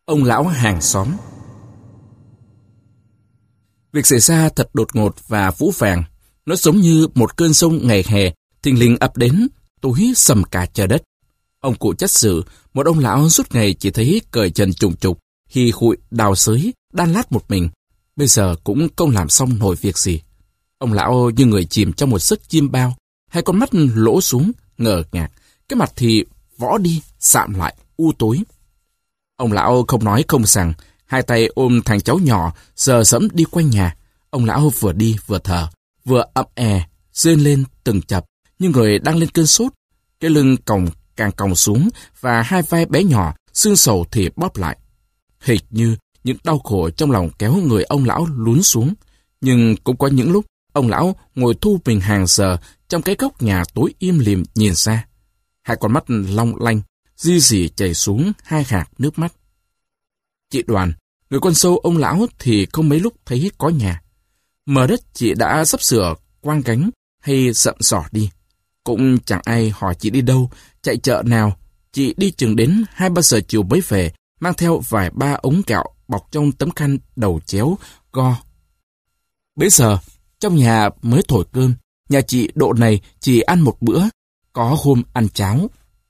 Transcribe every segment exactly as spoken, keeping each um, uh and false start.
Ông lão hàng xóm. Việc xảy ra thật đột ngột và phũ phàng. Nó giống như một cơn sông ngày hè, thình lình ập đến, tối sầm cả trời đất. Ông cụ chất sự, một ông lão suốt ngày chỉ thấy cởi trần trùng trục, hì hụi đào xới, đan lát một mình. Bây giờ cũng không làm xong nổi việc gì. Ông lão như người chìm trong một giấc chim bao, hai con mắt lỗ xuống, ngờ ngạc, cái mặt thì võ đi, sạm lại, u tối. Ông lão không nói không rằng, hai tay ôm thằng cháu nhỏ, sờ sẫm đi quanh nhà. Ông lão vừa đi vừa thở, vừa ậm è, rên lên từng chập, như người đang lên cơn sốt. Cái lưng còng càng còng xuống, và hai vai bé nhỏ, xương sầu thì bóp lại. Hệt như những đau khổ trong lòng kéo người ông lão lún xuống. Nhưng cũng có những lúc, ông lão ngồi thu mình hàng giờ trong cái góc nhà tối im lìm nhìn ra. Hai con mắt long lanh, di dì chảy xuống hai hạt nước mắt. Chị Đoàn, người con dâu ông lão thì không mấy lúc thấy có nhà. Mờ đất chị đã sắp sửa quang gánh hay dậm dỏ đi. Cũng chẳng ai hỏi chị đi đâu, chạy chợ nào. Chị đi chừng đến hai ba giờ chiều mới về, mang theo vài ba ống gạo bọc trong tấm khăn đầu chéo, go. Bấy giờ, trong nhà mới thổi cơm, nhà chị độ này chỉ ăn một bữa, có hôm ăn cháo.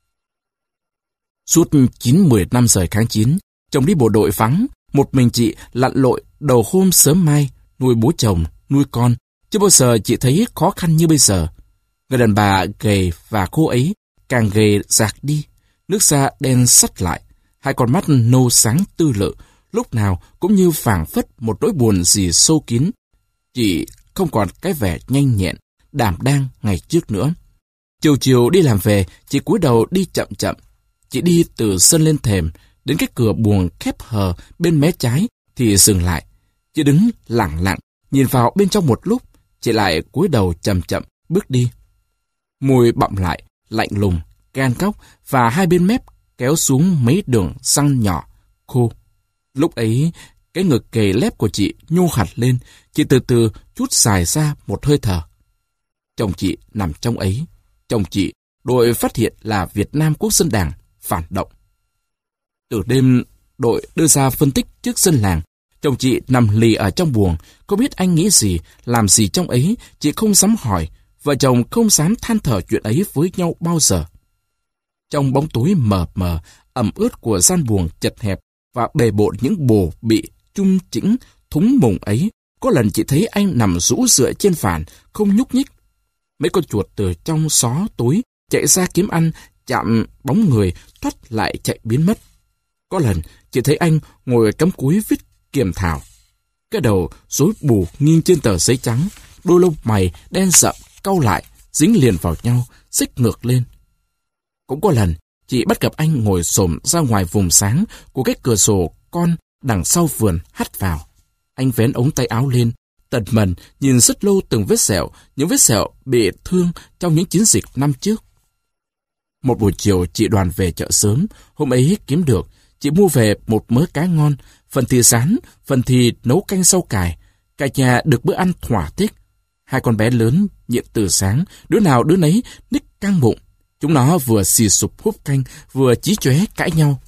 Suốt chín mười năm rời kháng chín, chồng đi bộ đội vắng, một mình chị lặn lội đầu hôm sớm mai, nuôi bố chồng, nuôi con, chưa bao giờ chị thấy khó khăn như bây giờ. Người đàn bà gầy và khô ấy càng gầy rạc đi, nước da đen sắt lại, hai con mắt nâu sáng tư lự, lúc nào cũng như phảng phất một nỗi buồn gì sâu kín. Chị không còn cái vẻ nhanh nhẹn, đảm đang ngày trước nữa. Chiều chiều đi làm về, chị cúi đầu đi chậm chậm. Chị đi từ sân lên thềm, đến cái cửa buồng khép hờ bên mé trái thì dừng lại. Chị đứng lặng lặng, nhìn vào bên trong một lúc, chị lại cúi đầu chậm chậm bước đi. Môi bặm lại, lạnh lùng, gan góc và hai bên mép kéo xuống mấy đường răng nhỏ, khô. Lúc ấy, cái ngực gầy lép của chị nhô hẳn lên, chị từ từ chút dài ra một hơi thở. Chồng chị nằm trong ấy. Chồng chị, đội phát hiện là Việt Nam Quốc dân Đảng, phản động. Từ đêm, đội đưa ra phân tích trước dân làng. Chồng chị nằm lì ở trong buồng, không biết anh nghĩ gì, làm gì trong ấy, chị không dám hỏi. Vợ chồng không dám than thở chuyện ấy với nhau bao giờ. Trong bóng tối mờ mờ, ẩm ướt của gian buồng chật hẹp và bề bộn những bồ bị chung chỉnh thúng mùng ấy, có lần chị thấy anh nằm rũ dựa trên phản, không nhúc nhích. Mấy con chuột từ trong xó tối chạy ra kiếm ăn, chạm bóng người, thoát lại chạy biến mất. Có lần chị thấy anh ngồi cắm cúi viết kiềm thảo. Cái đầu rối bù nghiêng trên tờ giấy trắng, đôi lông mày đen sậm cau lại, dính liền vào nhau, xích ngược lên. Cũng có lần chị bắt gặp anh ngồi xổm ra ngoài vùng sáng của cái cửa sổ con đằng sau vườn hắt vào. Anh vén ống tay áo lên, tần mần nhìn rất lâu từng vết sẹo, những vết sẹo bị thương trong những chiến dịch năm trước. Một buổi chiều chị Đoàn về chợ sớm, hôm ấy kiếm được, chị mua về một mớ cá ngon, phần thì rán, phần thì nấu canh rau cải. Cả nhà được bữa ăn thỏa thích. Hai con bé lớn nhịn từ sáng, đứa nào đứa nấy ních căng bụng. Chúng nó vừa xì sụp húp canh, vừa chí chóe cãi nhau.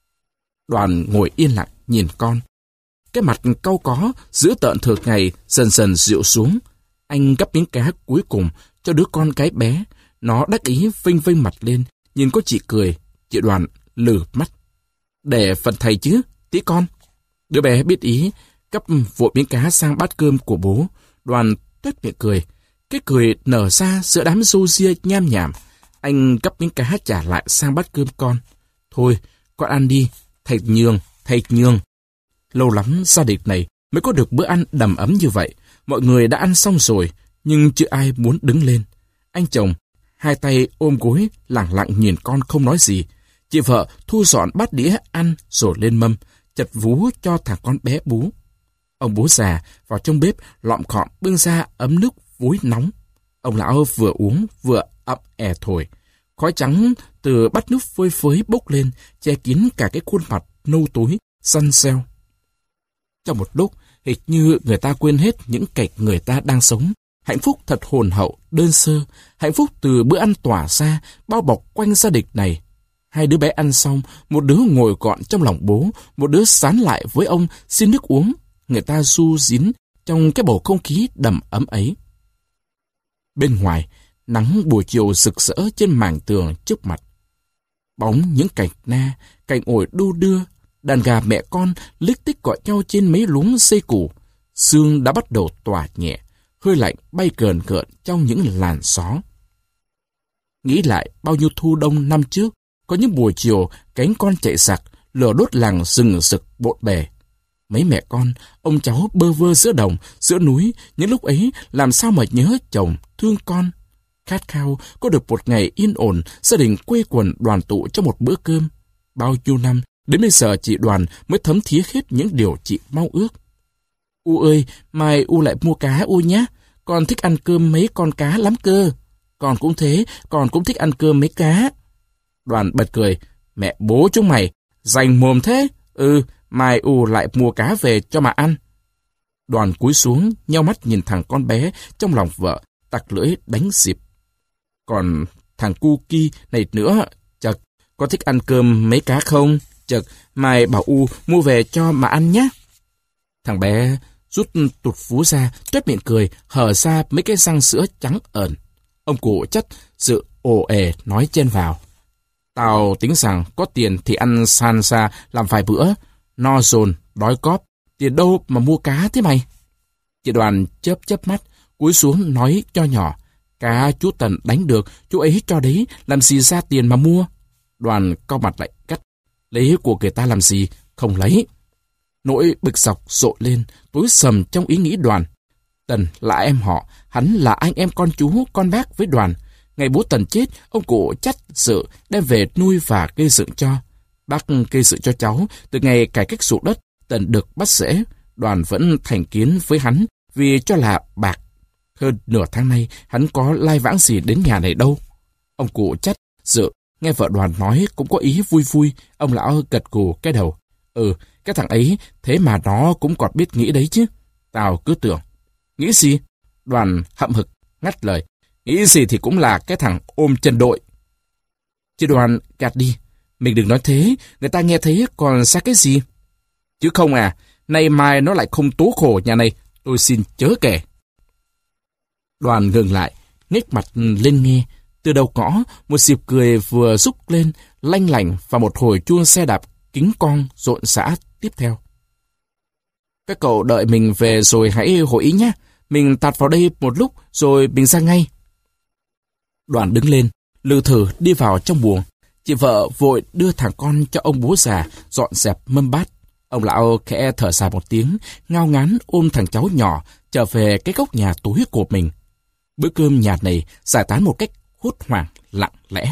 Đoàn ngồi yên lặng nhìn con. Cái mặt cau có, dữ tợn thường ngày dần dần dịu xuống. Anh gắp miếng cá cuối cùng cho đứa con gái bé. Nó đắc ý vênh vênh mặt lên, nhìn có chị cười. Chị Đoàn lừ mắt. Để phần thầy chứ, tí con. Đứa bé biết ý, gắp vội miếng cá sang bát cơm của bố. Đoàn tuét miệng cười. Cái cười nở ra giữa đám râu ria nham nhảm. Anh gắp miếng cá trả lại sang bát cơm con. Thôi, con ăn đi, thầy nhường, thầy nhường. Lâu lắm gia đình này mới có được bữa ăn đầm ấm như vậy. Mọi người đã ăn xong rồi, nhưng chưa ai muốn đứng lên. Anh chồng, hai tay ôm gối, lẳng lặng nhìn con không nói gì. Chị vợ thu dọn bát đĩa ăn rồi lên mâm, chật vú cho thằng con bé bú. Ông bố già vào trong bếp lọm khọm bưng ra ấm nước vối nóng. Ông lão vừa uống vừa ậm è thổi. Khói trắng từ bát nước phơi phới bốc lên, che kín cả cái khuôn mặt nâu tối, săn xeo. Trong một lúc, hệt như người ta quên hết những cảnh người ta đang sống. Hạnh phúc thật hồn hậu, đơn sơ, hạnh phúc từ bữa ăn tỏa ra, bao bọc quanh gia đình này. Hai đứa bé ăn xong, một đứa ngồi gọn trong lòng bố, một đứa sán lại với ông xin nước uống. Người ta ru dín trong cái bầu không khí đầm ấm ấy. Bên ngoài, nắng buổi chiều rực rỡ trên mảng tường trước mặt. Bóng những cành na, cành ổi đu đưa, đàn gà mẹ con lích tích gọi nhau trên mấy luống xây củ. Sương đã bắt đầu tỏa nhẹ, hơi lạnh bay cờn cợn trong những làn gió. Nghĩ lại bao nhiêu thu đông năm trước, có những buổi chiều cánh con chạy sặc, lửa đốt làng rừng rực bộn bề. Mấy mẹ con, ông cháu bơ vơ giữa đồng, giữa núi, những lúc ấy làm sao mà nhớ chồng, thương con. Khát khao có được một ngày yên ổn, gia đình quây quần đoàn tụ cho một bữa cơm. Bao nhiêu năm, đến bây giờ chị Đoàn mới thấm thía hết những điều chị mong ước. U ơi, mai U lại mua cá U nhé. Con thích ăn cơm mấy con cá lắm cơ. Con cũng thế, con cũng thích ăn cơm mấy cá. Đoàn bật cười, mẹ bố chúng mày, dành mồm thế. Ừ, mai U lại mua cá về cho mà ăn. Đoàn cúi xuống, nheo mắt nhìn thằng con bé trong lòng vợ, tặc lưỡi đánh xịp. Còn thằng cu ki này nữa, chật, con thích ăn cơm mấy cá không? Chật, mai bảo U mua về cho mà ăn nhé. Thằng bé rút tụt vú ra, tuét miệng cười, hở ra mấy cái răng sữa trắng ẩn. Ông cụ chất sự ồ ề nói chen vào. Tao tính rằng có tiền thì ăn san xa làm vài bữa, no dồn, đói cóp, tiền đâu mà mua cá thế mày? Chị Đoàn chớp chớp mắt, cúi xuống nói cho nhỏ. Cá chú Tần đánh được, chú ấy cho đấy, làm gì ra tiền mà mua? Đoàn cau mặt lại cắt. Lấy của người ta làm gì? Không lấy. Nỗi bực dọc rộ lên, tối sầm trong ý nghĩ Đoàn. Tần là em họ, hắn là anh em con chú, con bác với Đoàn. Ngày bố Tần chết, ông cụ chắt sự đem về nuôi và gây dựng cho. Bác gây dựng cho cháu, từ ngày cải cách ruộng đất, Tần được bắt rễ. Đoàn vẫn thành kiến với hắn vì cho là bạc. Hơn nửa tháng nay, hắn có lai vãng gì đến nhà này đâu. Ông cụ chắt dự, nghe vợ Đoàn nói cũng có ý vui vui, ông lão gật gù cái đầu. Ừ, cái thằng ấy, thế mà nó cũng còn biết nghĩ đấy chứ. Tao cứ tưởng. Nghĩ gì? Đoàn hậm hực, ngắt lời. Nghĩ gì thì cũng là cái thằng ôm chân đội. Chị Đoàn gạt đi. Mình đừng nói thế, người ta nghe thấy còn xa cái gì. Chứ không à, nay mai nó lại không tố khổ nhà này, tôi xin chớ kể. Đoàn ngừng lại, nhếch mặt lên nghe. Từ đầu ngõ, một dịp cười vừa rúc lên, lanh lảnh và một hồi chuông xe đạp kính con rộn rã tiếp theo. Các cậu đợi mình về rồi hãy hội ý nhé. Mình tạt vào đây một lúc rồi mình ra ngay. Đoàn đứng lên, lừ thử đi vào trong buồng. Chị vợ vội đưa thằng con cho ông bố già dọn dẹp mâm bát. Ông lão khẽ thở dài một tiếng, ngao ngán ôm thằng cháu nhỏ trở về cái góc nhà tối của mình. Bữa cơm nhà này giải tán một cách hốt hoảng, lặng lẽ.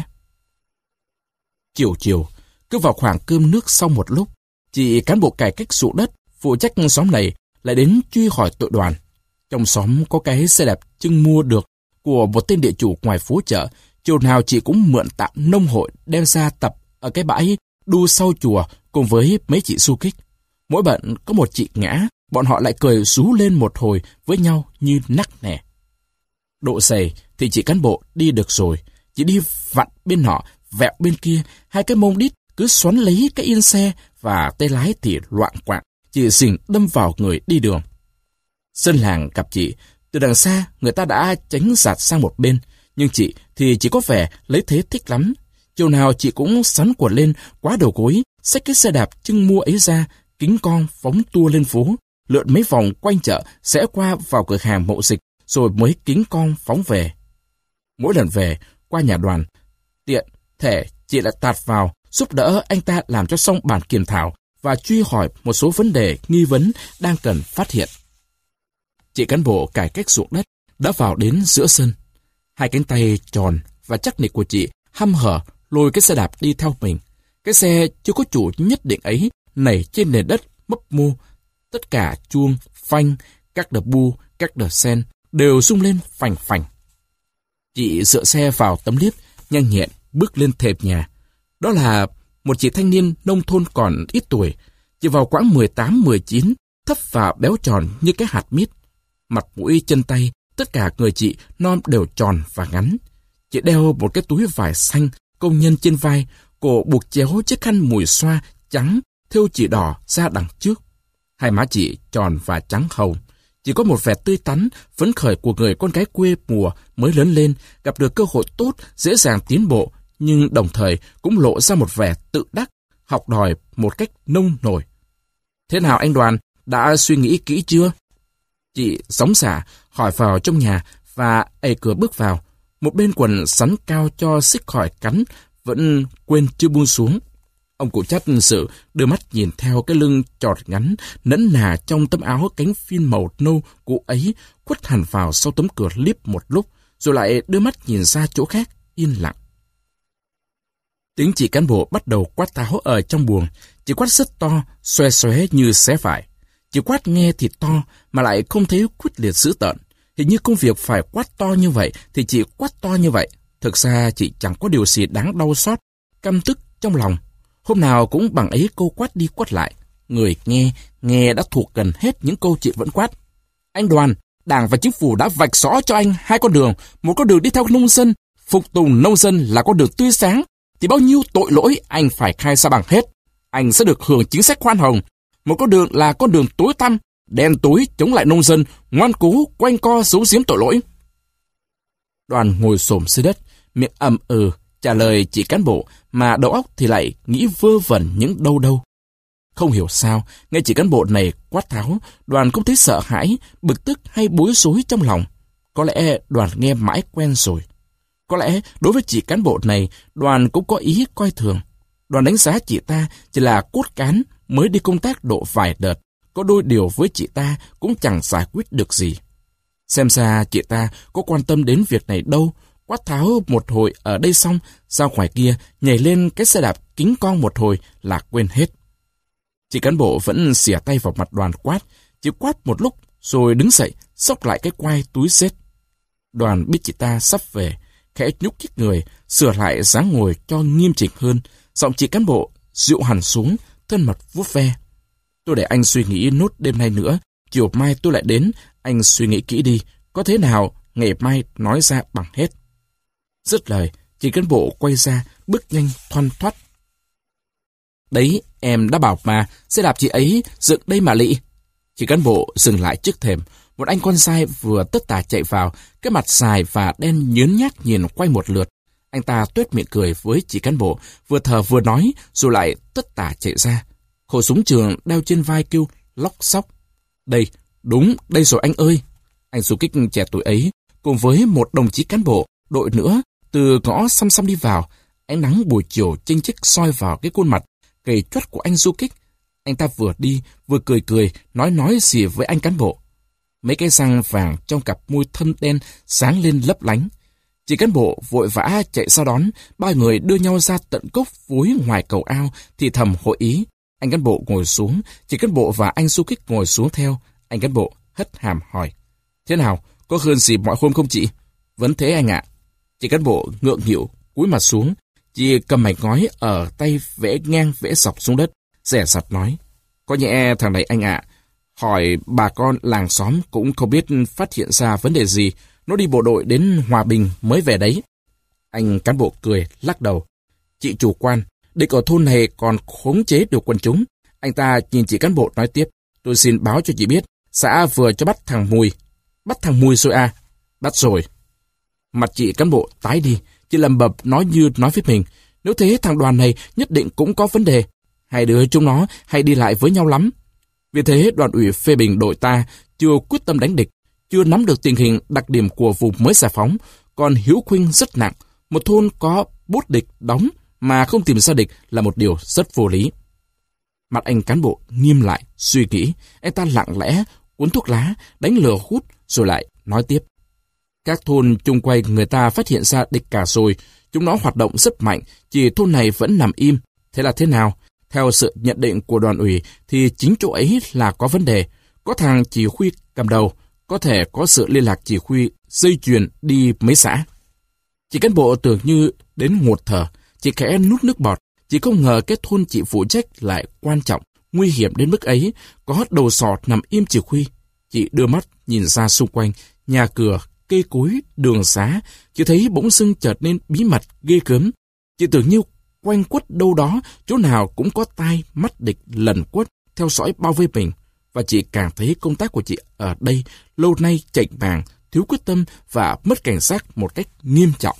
Chiều chiều, cứ vào khoảng cơm nước sau một lúc, chị cán bộ cải cách ruộng đất phụ trách xóm này lại đến truy hỏi tội Đoàn. Trong xóm có cái xe đạp trưng mua được của một tên địa chủ ngoài phố chợ, chiều nào chị cũng mượn tạm nông hội đem ra tập ở cái bãi đu sau chùa cùng với mấy chị du kích. Mỗi bận có một chị ngã, bọn họ lại cười rú lên một hồi với nhau như nắc nẻ. Độ dày thì chị cán bộ đi được rồi, chị đi vặn bên nọ, vẹo bên kia, hai cái mông đít cứ xoắn lấy cái yên xe và tay lái thì loạn quạng, chị xình đâm vào người đi đường. Dân làng gặp chị, từ đằng xa người ta đã tránh giạt sang một bên, nhưng chị thì chỉ có vẻ lấy thế thích lắm. Chiều nào chị cũng sắn quần lên quá đầu gối, xách cái xe đạp trưng mua ấy ra, kính con phóng tua lên phố, lượn mấy vòng quanh chợ, sẽ qua vào cửa hàng Mậu Dịch, rồi mới kính con phóng về. Mỗi lần về, qua nhà Đoàn, tiện, thể chị lại tạt vào, giúp đỡ anh ta làm cho xong bản kiểm thảo và truy hỏi một số vấn đề nghi vấn đang cần phát hiện. Chị cán bộ cải cách ruộng đất đã vào đến giữa sân. Hai cánh tay tròn và chắc nịch của chị hăm hở lôi cái xe đạp đi theo mình. Cái xe chưa có chủ nhất định ấy nảy trên nền đất mấp mô. Tất cả chuông, phanh, các đờ bu, các đờ sen đều rung lên phành phành. Chị dựa xe vào tấm liếp, nhanh nhẹn bước lên thềm nhà. Đó là một chị thanh niên nông thôn còn ít tuổi, chỉ vào khoảng mười tám mười chín, thấp và béo tròn như cái hạt mít. Mặt mũi chân tay, tất cả người chị non đều tròn và ngắn. Chị đeo một cái túi vải xanh công nhân trên vai, Cổ buộc chéo chiếc khăn mùi xoa trắng thêu chỉ đỏ ra đằng trước. Hai má chị tròn và trắng hồng, chỉ có một vẻ tươi tắn, phấn khởi của người con gái quê mùa mới lớn lên, gặp được cơ hội tốt, dễ dàng tiến bộ, nhưng đồng thời cũng lộ ra một vẻ tự đắc, học đòi một cách nông nổi. Thế nào anh Đoàn, đã suy nghĩ kỹ chưa? Chị gióng xả hỏi vào trong nhà và ẩy cửa bước vào. Một bên quần sắn cao cho xích khỏi cắn, vẫn quên chưa buông xuống. Ông cụ Chắt sự đưa mắt nhìn theo cái lưng trọt ngắn, nẫn nà trong tấm áo cánh phin màu nâu cụ ấy, khuất hẳn vào sau tấm cửa liếp một lúc, rồi lại đưa mắt nhìn ra chỗ khác, yên lặng. Tiếng chị cán bộ bắt đầu quát tháo ở trong buồng, chị quát rất to, xoe xoé như xé vải. Chị quát nghe thì to, mà lại không thấy quyết liệt dữ tợn. Hình như công việc phải quát to như vậy, thì chị quát to như vậy. Thực ra chị chẳng có điều gì đáng đau xót, căm tức trong lòng. Hôm nào cũng bằng ấy câu quát đi quát lại. Người nghe, nghe đã thuộc gần hết những câu chị vẫn quát. Anh Đoàn, Đảng và Chính phủ đã vạch rõ cho anh hai con đường. Một con đường đi theo nông dân, phục tùng nông dân là con đường tươi sáng. Thì bao nhiêu tội lỗi anh phải khai ra bằng hết. Anh sẽ được hưởng chính sách khoan hồng. Một con đường là con đường tối tăm, đen tối chống lại nông dân, ngoan cố quanh co giấu giếm tội lỗi. Đoàn ngồi xổm dưới đất, miệng ậm ừ trả lời chị cán bộ, mà đầu óc thì lại nghĩ vơ vẩn những đâu đâu. Không hiểu sao, nghe chị cán bộ này quát tháo, Đoàn không thấy sợ hãi, bực tức hay bối rối trong lòng. Có lẽ Đoàn nghe mãi quen rồi. Có lẽ đối với chị cán bộ này, Đoàn cũng có ý coi thường. Đoàn đánh giá chị ta chỉ là cốt cán mới đi công tác độ vài đợt, có đôi điều với chị ta cũng chẳng giải quyết được gì. Xem ra chị ta có quan tâm đến việc này đâu, quát tháo một hồi ở đây xong, ra ngoài kia nhảy lên cái xe đạp kính con một hồi là quên hết. Chị cán bộ vẫn xỉa tay vào mặt Đoàn quát, chỉ quát một lúc rồi đứng dậy, xốc lại cái quai túi xếp. Đoàn biết chị ta sắp về, khẽ nhúc nhích người, sửa lại dáng ngồi cho nghiêm chỉnh hơn, giọng chị cán bộ dịu hẳn xuống, thân mật vuốt ve. Tôi để anh suy nghĩ nốt đêm nay nữa, chiều mai tôi lại đến, anh suy nghĩ kỹ đi, có thế nào ngày mai nói ra bằng hết. Dứt lời, chị cán bộ quay ra, bước nhanh thoăn thoắt. Đấy, em đã bảo mà, xe đạp chị ấy dựng đây mà lị. Chị cán bộ dừng lại trước thềm, một anh con trai vừa tất tả chạy vào, cái mặt dài và đen nhớn nhác nhìn quay một lượt. Anh ta tuét miệng cười với chị cán bộ, vừa thở vừa nói, rồi lại tất tả chạy ra. Khẩu súng trường đeo trên vai kêu lóc xóc. Đây, đúng, đây rồi anh ơi. Anh du kích trẻ tuổi ấy, cùng với một đồng chí cán bộ, đội nữa, từ ngõ xăm xăm đi vào. Ánh nắng buổi chiều chênh chích soi vào cái khuôn mặt gầy choắt của anh du kích. Anh ta vừa đi, vừa cười cười, nói nói gì với anh cán bộ. Mấy cái răng vàng trong cặp môi thâm đen sáng lên lấp lánh. Chị cán bộ vội vã chạy sau đón, ba người đưa nhau ra tận gốc vối ngoài cầu ao, thì thầm hội ý. Anh cán bộ ngồi xuống, chị cán bộ và anh du kích ngồi xuống theo. Anh cán bộ hất hàm hỏi. Thế nào, có hơn gì mọi hôm không chị? Vẫn thế anh ạ. Chị cán bộ ngượng nghịu, cúi mặt xuống. Chị cầm mảnh ngói ở tay vẽ ngang vẽ dọc xuống đất, dè dặt nói. Có nhẹ thằng này anh ạ. Hỏi bà con làng xóm cũng không biết phát hiện ra vấn đề gì. Nó đi bộ đội đến Hòa Bình mới về đấy. Anh cán bộ cười, lắc đầu. Chị chủ quan, địch ở thôn này còn khống chế được quân chúng. Anh ta nhìn chị cán bộ nói tiếp. Tôi xin báo cho chị biết, xã vừa cho bắt thằng Mùi. Bắt thằng Mùi rồi à? Bắt rồi. Mặt chị cán bộ tái đi, chị lầm bầm nói như nói với mình. Nếu thế thằng Đoàn này nhất định cũng có vấn đề. Hai đứa chúng nó hay đi lại với nhau lắm. Vì thế đoàn ủy phê bình đội ta chưa quyết tâm đánh địch, chưa nắm được tình hình đặc điểm của vùng mới giải phóng, còn hiếu khuynh rất nặng. Một thôn có bốt địch đóng mà không tìm ra địch là một điều rất vô lý. Mặt anh cán bộ nghiêm lại, suy nghĩ, anh ta lặng lẽ cuốn thuốc lá, đánh lửa hút rồi lại nói tiếp. Các thôn chung quanh người ta phát hiện ra địch cả rồi, chúng nó hoạt động rất mạnh, chỉ thôn này vẫn nằm im. Thế là thế nào? Theo sự nhận định của đoàn ủy thì chính chỗ ấy là có vấn đề. Có thằng chỉ huy cầm đầu, có thể có sự liên lạc chỉ huy dây chuyền đi mấy xã. Chị cán bộ tưởng như đến ngột thở, chị khẽ nuốt nước bọt. Chị không ngờ cái thôn chị phụ trách lại quan trọng, nguy hiểm đến mức ấy, có đầu sọt nằm im chỉ huy. Chị đưa mắt nhìn ra xung quanh, nhà cửa, cây cối, đường xá, chị thấy bỗng dưng chợt nên bí mật ghê gớm. Chị tưởng như quanh quất đâu đó, chỗ nào cũng có tai, mắt địch lần quất, theo dõi bao vây mình. Và chị càng thấy công tác của chị ở đây lâu nay chệch màng, thiếu quyết tâm và mất cảnh giác một cách nghiêm trọng.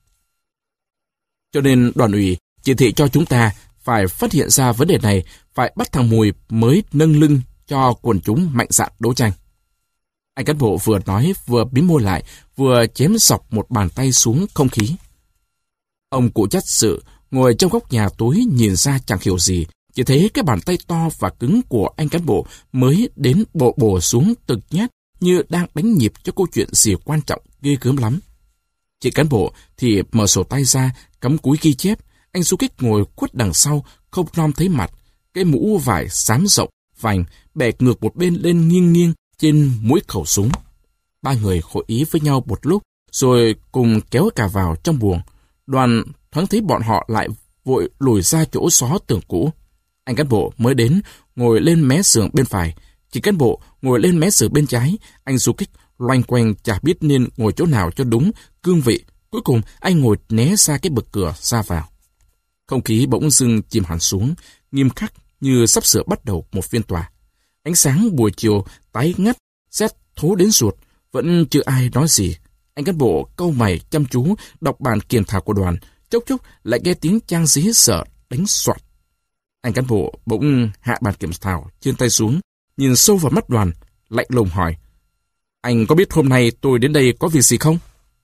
Cho nên đoàn ủy chỉ thị cho chúng ta phải phát hiện ra vấn đề này, phải bắt thằng Mùi mới nâng lưng cho quần chúng mạnh dạn đấu tranh. Anh cán bộ vừa nói vừa bím môi lại, vừa chém sọc một bàn tay xuống không khí. Ông cụ chắt sự ngồi trong góc nhà tối nhìn ra chẳng hiểu gì, chỉ thấy cái bàn tay to và cứng của anh cán bộ mới đến bộ bổ xuống từng nhát như đang đánh nhịp cho câu chuyện gì quan trọng ghê gớm lắm. Chị cán bộ thì mở sổ tay ra, cắm cúi ghi chép. Anh du kích ngồi khuất đằng sau, không nom thấy mặt. Cái mũ vải xám rộng, vành, bẻ ngược một bên lên nghiêng nghiêng trên mũi khẩu súng. Ba người hội ý với nhau một lúc, rồi cùng kéo cả vào trong buồng. Đoàn thoáng thấy bọn họ lại vội lùi ra chỗ xó tường cũ. Anh cán bộ mới đến, ngồi lên mé giường bên phải. Chị cán bộ ngồi lên mé giường bên trái. Anh du kích loanh quanh chả biết nên ngồi chỗ nào cho đúng cương vị. Cuối cùng anh ngồi né ra cái bậc cửa ra vào. Không khí bỗng dưng chìm hẳn xuống, nghiêm khắc như sắp sửa bắt đầu một phiên tòa. Ánh sáng buổi chiều tái ngắt, rét thố đến ruột, vẫn chưa ai nói gì. Anh cán bộ cau mày chăm chú đọc bản kiểm thảo của đoàn, chốc chốc lại nghe tiếng trang dí sợ đánh soạt. Anh cán bộ bỗng hạ bản kiểm thảo trên tay xuống, nhìn sâu vào mắt Đoàn, lạnh lùng hỏi: "Anh có biết hôm nay tôi đến đây có việc gì không?"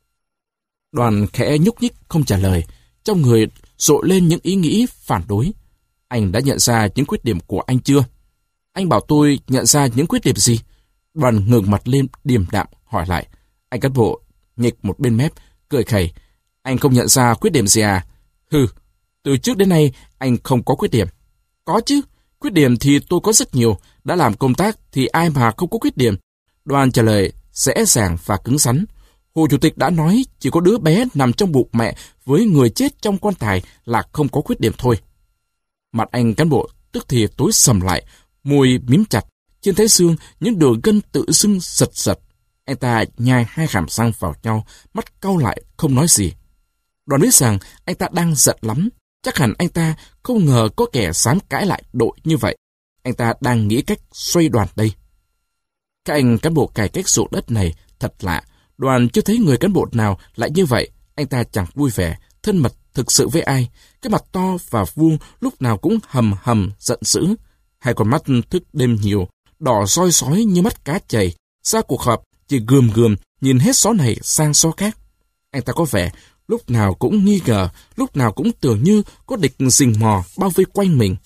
Đoàn khẽ nhúc nhích không trả lời, trong người rộ lên những ý nghĩ phản đối. "Anh đã nhận ra những khuyết điểm của anh chưa?" "Anh bảo tôi nhận ra những khuyết điểm gì?" Đoàn ngẩng mặt lên điềm đạm hỏi lại. Anh cán bộ nhếch một bên mép, cười khẩy: "Anh không nhận ra khuyết điểm gì à? Hừ, từ trước đến nay anh không có khuyết điểm." "Có chứ, khuyết điểm thì tôi có rất nhiều, đã làm công tác thì ai mà không có khuyết điểm." Đoàn trả lời dễ dàng và cứng rắn. Hồ Chủ tịch đã nói chỉ có đứa bé nằm trong bụng mẹ với người chết trong quan tài là không có khuyết điểm thôi. Mặt anh cán bộ tức thì tối sầm lại, môi mím chặt, trên thái dương những đường gân tự dưng giật giật. Anh ta nhai hai hàm răng vào nhau, mắt cau lại không nói gì. Đoàn biết rằng anh ta đang giận lắm, chắc hẳn anh ta không ngờ có kẻ dám cãi lại đội như vậy. Anh ta đang nghĩ cách xoay Đoàn đây. Các anh cán bộ cải cách ruộng đất này thật lạ. Đoàn chưa thấy người cán bộ nào lại như vậy. Anh ta chẳng vui vẻ, thân mật thực sự với ai. Cái mặt to và vuông lúc nào cũng hầm hầm giận dữ. Hai con mắt thức đêm nhiều, đỏ soi sói như mắt cá chày. Ra cuộc họp chỉ gườm gườm nhìn hết xó này sang xó khác. Anh ta có vẻ lúc nào cũng nghi ngờ, lúc nào cũng tưởng như có địch rình mò bao vây quanh mình.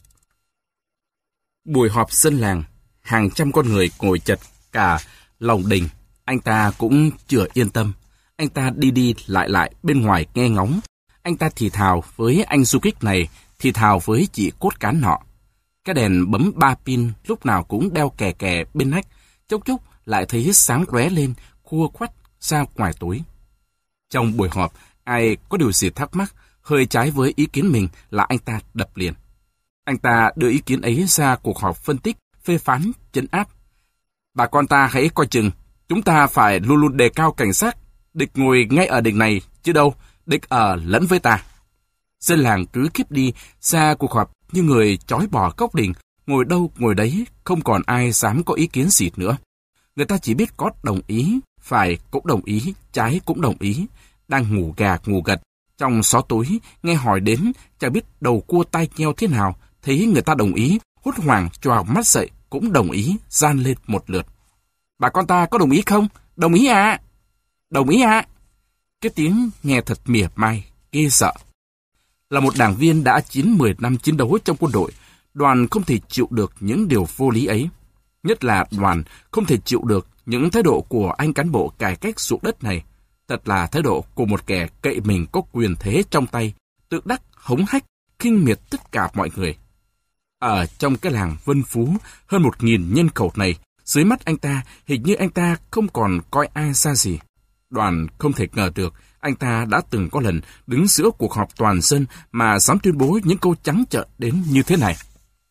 Buổi họp dân làng, hàng trăm con người ngồi chật cả lòng đình. Anh ta cũng chưa yên tâm. Anh ta đi đi lại lại bên ngoài nghe ngóng. Anh ta thì thào với anh du kích này, thì thào với chị cốt cán nọ. Cái đèn bấm ba pin lúc nào cũng đeo kè kè bên nách, chốc chốc lại thấy sáng lóe lên, khua khoắt ra ngoài tối. Trong buổi họp, ai có điều gì thắc mắc, hơi trái với ý kiến mình là anh ta đập liền. Anh ta đưa ý kiến ấy ra cuộc họp phân tích, phê phán, trấn áp. "Bà con ta hãy coi chừng, chúng ta phải luôn luôn đề cao cảnh giác. Địch ngồi ngay ở đỉnh này, chứ đâu, địch ở lẫn với ta." Dân làng cứ kiếp đi ra cuộc họp như người trói bò góc đỉnh, ngồi đâu ngồi đấy, không còn ai dám có ý kiến gì nữa. Người ta chỉ biết có đồng ý, phải cũng đồng ý, trái cũng đồng ý, đang ngủ gà ngủ gật. Trong xó tối, nghe hỏi đến, chẳng biết đầu cua tai nheo thế nào, thấy người ta đồng ý, hốt hoảng choàng mắt dậy, cũng đồng ý, gian lên một lượt. "Bà con ta có đồng ý không? Đồng ý ạ! Đồng ý ạ!" Cái tiếng nghe thật mỉa mai, ghê sợ. Là một đảng viên đã chín mười năm chiến đấu trong quân đội, Đoàn không thể chịu được những điều vô lý ấy. Nhất là Đoàn không thể chịu được những thái độ của anh cán bộ cải cách ruộng đất này. Thật là thái độ của một kẻ cậy mình có quyền thế trong tay, tự đắc hống hách, khinh miệt tất cả mọi người. Ở trong cái làng Vân Phú, hơn một nghìn nhân khẩu này, dưới mắt anh ta, hình như anh ta không còn coi ai ra gì. Đoàn không thể ngờ được, anh ta đã từng có lần đứng giữa cuộc họp toàn dân mà dám tuyên bố những câu trắng trợn đến như thế này.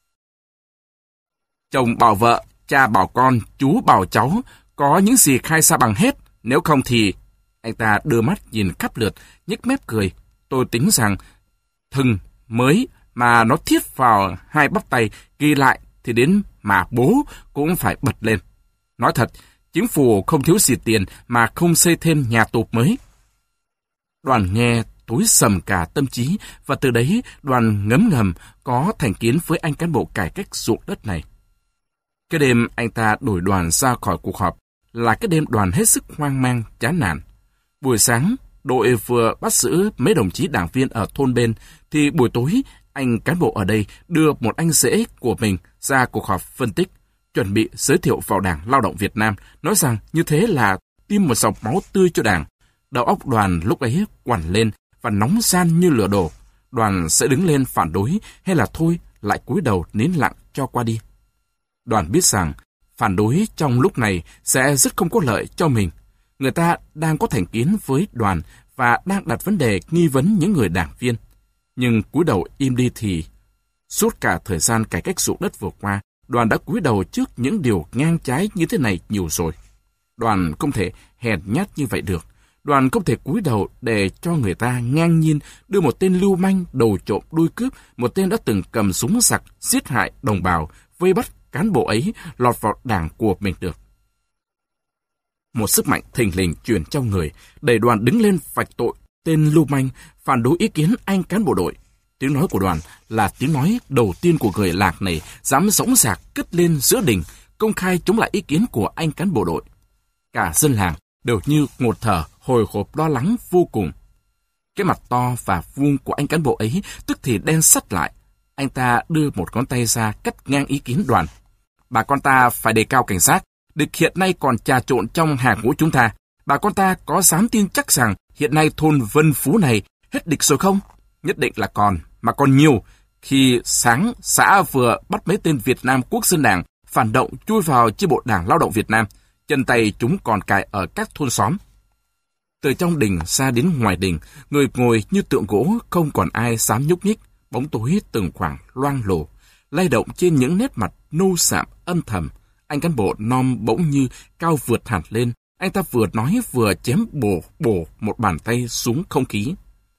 "Chồng bảo vợ, cha bảo con, chú bảo cháu, có những gì khai ra bằng hết, nếu không thì..." Anh ta đưa mắt nhìn khắp lượt, nhếch mép cười. "Tôi tính rằng thừng mới mà nó thiết vào hai bắp tay ghi lại thì đến mà bố cũng phải bật lên. Nói thật, chính phủ không thiếu gì tiền mà không xây thêm nhà tù mới. Đoàn nghe tối sầm cả tâm trí, và từ đấy Đoàn ngấm ngầm có thành kiến với anh cán bộ cải cách ruộng đất này. Cái đêm anh ta đuổi Đoàn ra khỏi cuộc họp là cái đêm Đoàn hết sức hoang mang, chán nản. Buổi sáng, đội vừa bắt giữ mấy đồng chí đảng viên ở thôn bên, thì buổi tối, anh cán bộ ở đây đưa một anh rể của mình ra cuộc họp phân tích, chuẩn bị giới thiệu vào Đảng Lao động Việt Nam, nói rằng như thế là tiêm một dòng máu tươi cho Đảng. Đầu óc Đoàn lúc ấy quằn lên và nóng gian như lửa đổ. Đoàn sẽ đứng lên phản đối hay là thôi lại cúi đầu nín lặng cho qua đi. Đoàn biết rằng phản đối trong lúc này sẽ rất không có lợi cho mình. Người ta đang có thành kiến với Đoàn và đang đặt vấn đề nghi vấn những người đảng viên. Nhưng cúi đầu im đi thì suốt cả thời gian cải cách ruộng đất vừa qua, Đoàn đã cúi đầu trước những điều ngang trái như thế này nhiều rồi. Đoàn không thể hèn nhát như vậy được. Đoàn không thể cúi đầu để cho người ta ngang nhiên đưa một tên lưu manh đầu trộm đuôi cướp, một tên đã từng cầm súng giặc giết hại đồng bào, vây bắt cán bộ ấy lọt vào đảng của mình được. Một sức mạnh thình lình truyền trong người, đẩy Đoàn đứng lên vạch tội tên lưu manh, phản đối ý kiến anh cán bộ đội. Tiếng nói của Đoàn là tiếng nói đầu tiên của người lạc này dám dõng dạc cất lên giữa đình, công khai chống lại ý kiến của anh cán bộ đội. Cả dân làng đều như ngột thở, hồi hộp lo lắng vô cùng. Cái mặt to và vuông của anh cán bộ ấy tức thì đen sắt lại. Anh ta đưa một ngón tay ra cắt ngang ý kiến Đoàn. Bà con ta phải đề cao cảnh giác. Địch hiện nay còn trà trộn trong hàng ngũ chúng ta. Bà con ta có dám tin chắc rằng hiện nay thôn Vân Phú này hết địch rồi không? Nhất định là còn, mà còn nhiều. Khi sáng xã vừa bắt mấy tên Việt Nam Quốc dân Đảng phản động chui vào chi bộ Đảng Lao động Việt Nam, chân tay chúng còn cài ở các thôn xóm. Từ trong đình ra đến ngoài đình, người ngồi như tượng gỗ, không còn ai dám nhúc nhích. Bóng tối từng khoảng loang lổ, lay động trên những nét mặt nâu sạm âm thầm. Anh cán bộ non bỗng như cao vượt hẳn lên. Anh ta vừa nói vừa chém bổ bổ một bàn tay xuống không khí.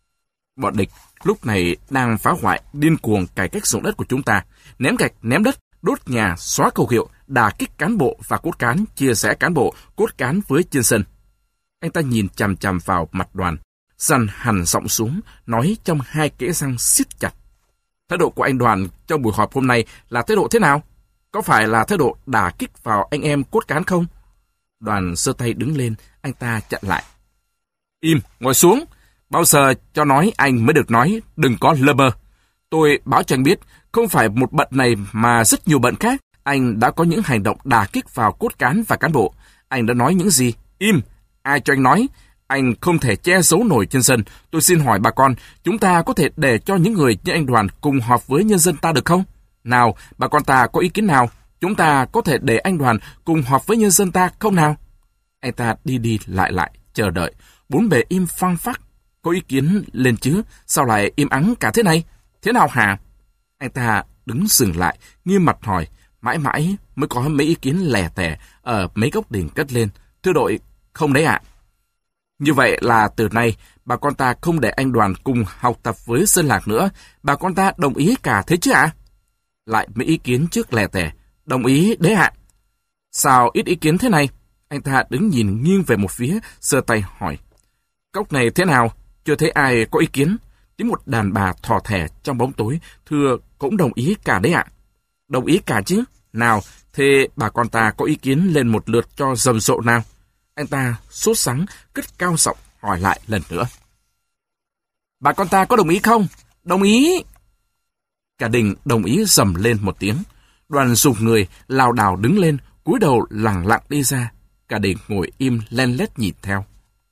Bọn địch lúc này đang phá hoại điên cuồng cải cách ruộng đất của chúng ta, ném gạch, ném đất, đốt nhà, xóa khẩu hiệu, đả kích cán bộ và cốt cán, chia rẽ cán bộ, cốt cán với trên sân. Anh ta nhìn chằm chằm vào mặt Đoàn, dằn hằn giọng xuống, nói trong hai kẽ răng siết chặt. Thái độ của anh Đoàn trong buổi họp hôm nay là thái độ thế nào? Có phải là thái độ đả kích vào anh em cốt cán không? Đoàn giơ tay đứng lên, anh ta chặn lại. Im, ngồi xuống. Bao giờ cho nói anh mới được nói, đừng có lơ mơ. Tôi báo cho anh biết, không phải một bận này mà rất nhiều bận khác. Anh đã có những hành động đả kích vào cốt cán và cán bộ. Anh đã nói những gì? Im, ai cho anh nói? Anh không thể che giấu nổi trên sân. Tôi xin hỏi bà con, chúng ta có thể để cho những người như anh Đoàn cùng họp với nhân dân ta được không? Nào, bà con ta có ý kiến nào? Chúng ta có thể để anh Đoàn cùng họp với nhân dân ta không nào? Anh ta đi đi lại lại, chờ đợi. Bốn bề im phăng phắc. Có ý kiến lên chứ? Sao lại im ắng cả thế này? Thế nào hả? Anh ta đứng dừng lại, nghiêm mặt hỏi. Mãi mãi mới có mấy ý kiến lẻ tẻ ở mấy góc đình cất lên. Thưa đội, không đấy ạ. Như vậy là từ nay, bà con ta không để anh Đoàn cùng học tập với dân lạc nữa. Bà con ta đồng ý cả thế chứ ạ? Lại mấy ý kiến trước lẻ tẻ. Đồng ý đấy ạ. Sao ít ý kiến thế này? Anh ta đứng nhìn nghiêng về một phía, giơ tay hỏi. Cốc này thế nào? Chưa thấy ai có ý kiến. Tiếng một đàn bà thò thẻ trong bóng tối. Thưa, cũng đồng ý cả đấy ạ. Đồng ý cả chứ? Nào, thế bà con ta có ý kiến lên một lượt cho rầm rộ nào? Anh ta sốt sắng, cất cao giọng hỏi lại lần nữa. Bà con ta có đồng ý không? Đồng ý! Cả đình đồng ý rầm lên một tiếng. Đoàn dùng người lảo đảo đứng lên, cúi đầu lẳng lặng đi ra. Cả đình ngồi im len lét nhìn theo.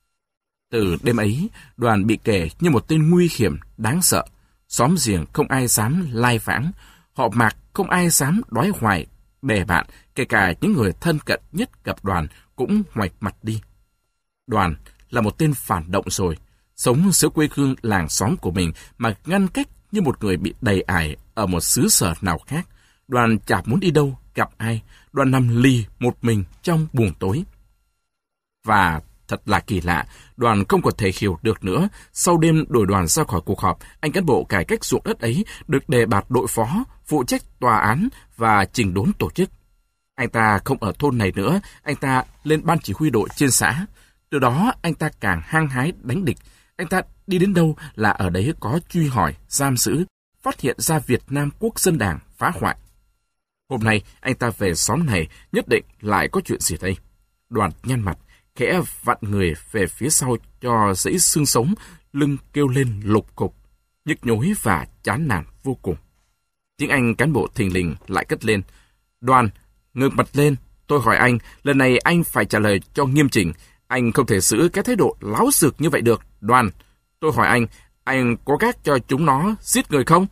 Từ đêm ấy, Đoàn bị kể như một tên nguy hiểm, đáng sợ. Xóm giềng không ai dám lai vãng, họ Mạc không ai dám đói hoài, bè bạn, kể cả những người thân cận nhất gặp Đoàn cũng ngoạch mặt đi. Đoàn là một tên phản động rồi, sống giữa quê hương làng xóm của mình mà ngăn cách như một người bị đầy ải ở một xứ sở nào khác. Đoàn chả muốn đi đâu, gặp ai. Đoàn nằm lì một mình trong buồng tối. Và Thật là kỳ lạ, Đoàn không còn thể hiểu được nữa. Sau đêm đổi đoàn ra khỏi cuộc họp, anh cán bộ cải cách ruộng đất ấy được đề bạt đội phó, phụ trách tòa án và chỉnh đốn tổ chức. Anh ta không ở thôn này nữa, anh ta lên ban chỉ huy đội trên xã. Từ đó anh ta càng hăng hái đánh địch. Anh ta đi đến đâu là ở đấy có truy hỏi, giam giữ, phát hiện ra Việt Nam Quốc dân Đảng phá hoại. Hôm nay anh ta về xóm này nhất định lại có chuyện gì đây? Đoàn nhăn mặt, khẽ vặn người về phía sau cho dãy xương sống, lưng kêu lên lục cục, nhức nhối và chán nản vô cùng. Tiếng anh cán bộ thình lình lại cất lên. Đoàn, ngước mặt lên, tôi hỏi anh, lần này anh phải trả lời cho nghiêm chỉnh. Anh không thể giữ cái thái độ láo xược như vậy được. Đoàn, tôi hỏi anh, anh có gác cho chúng nó giết người không?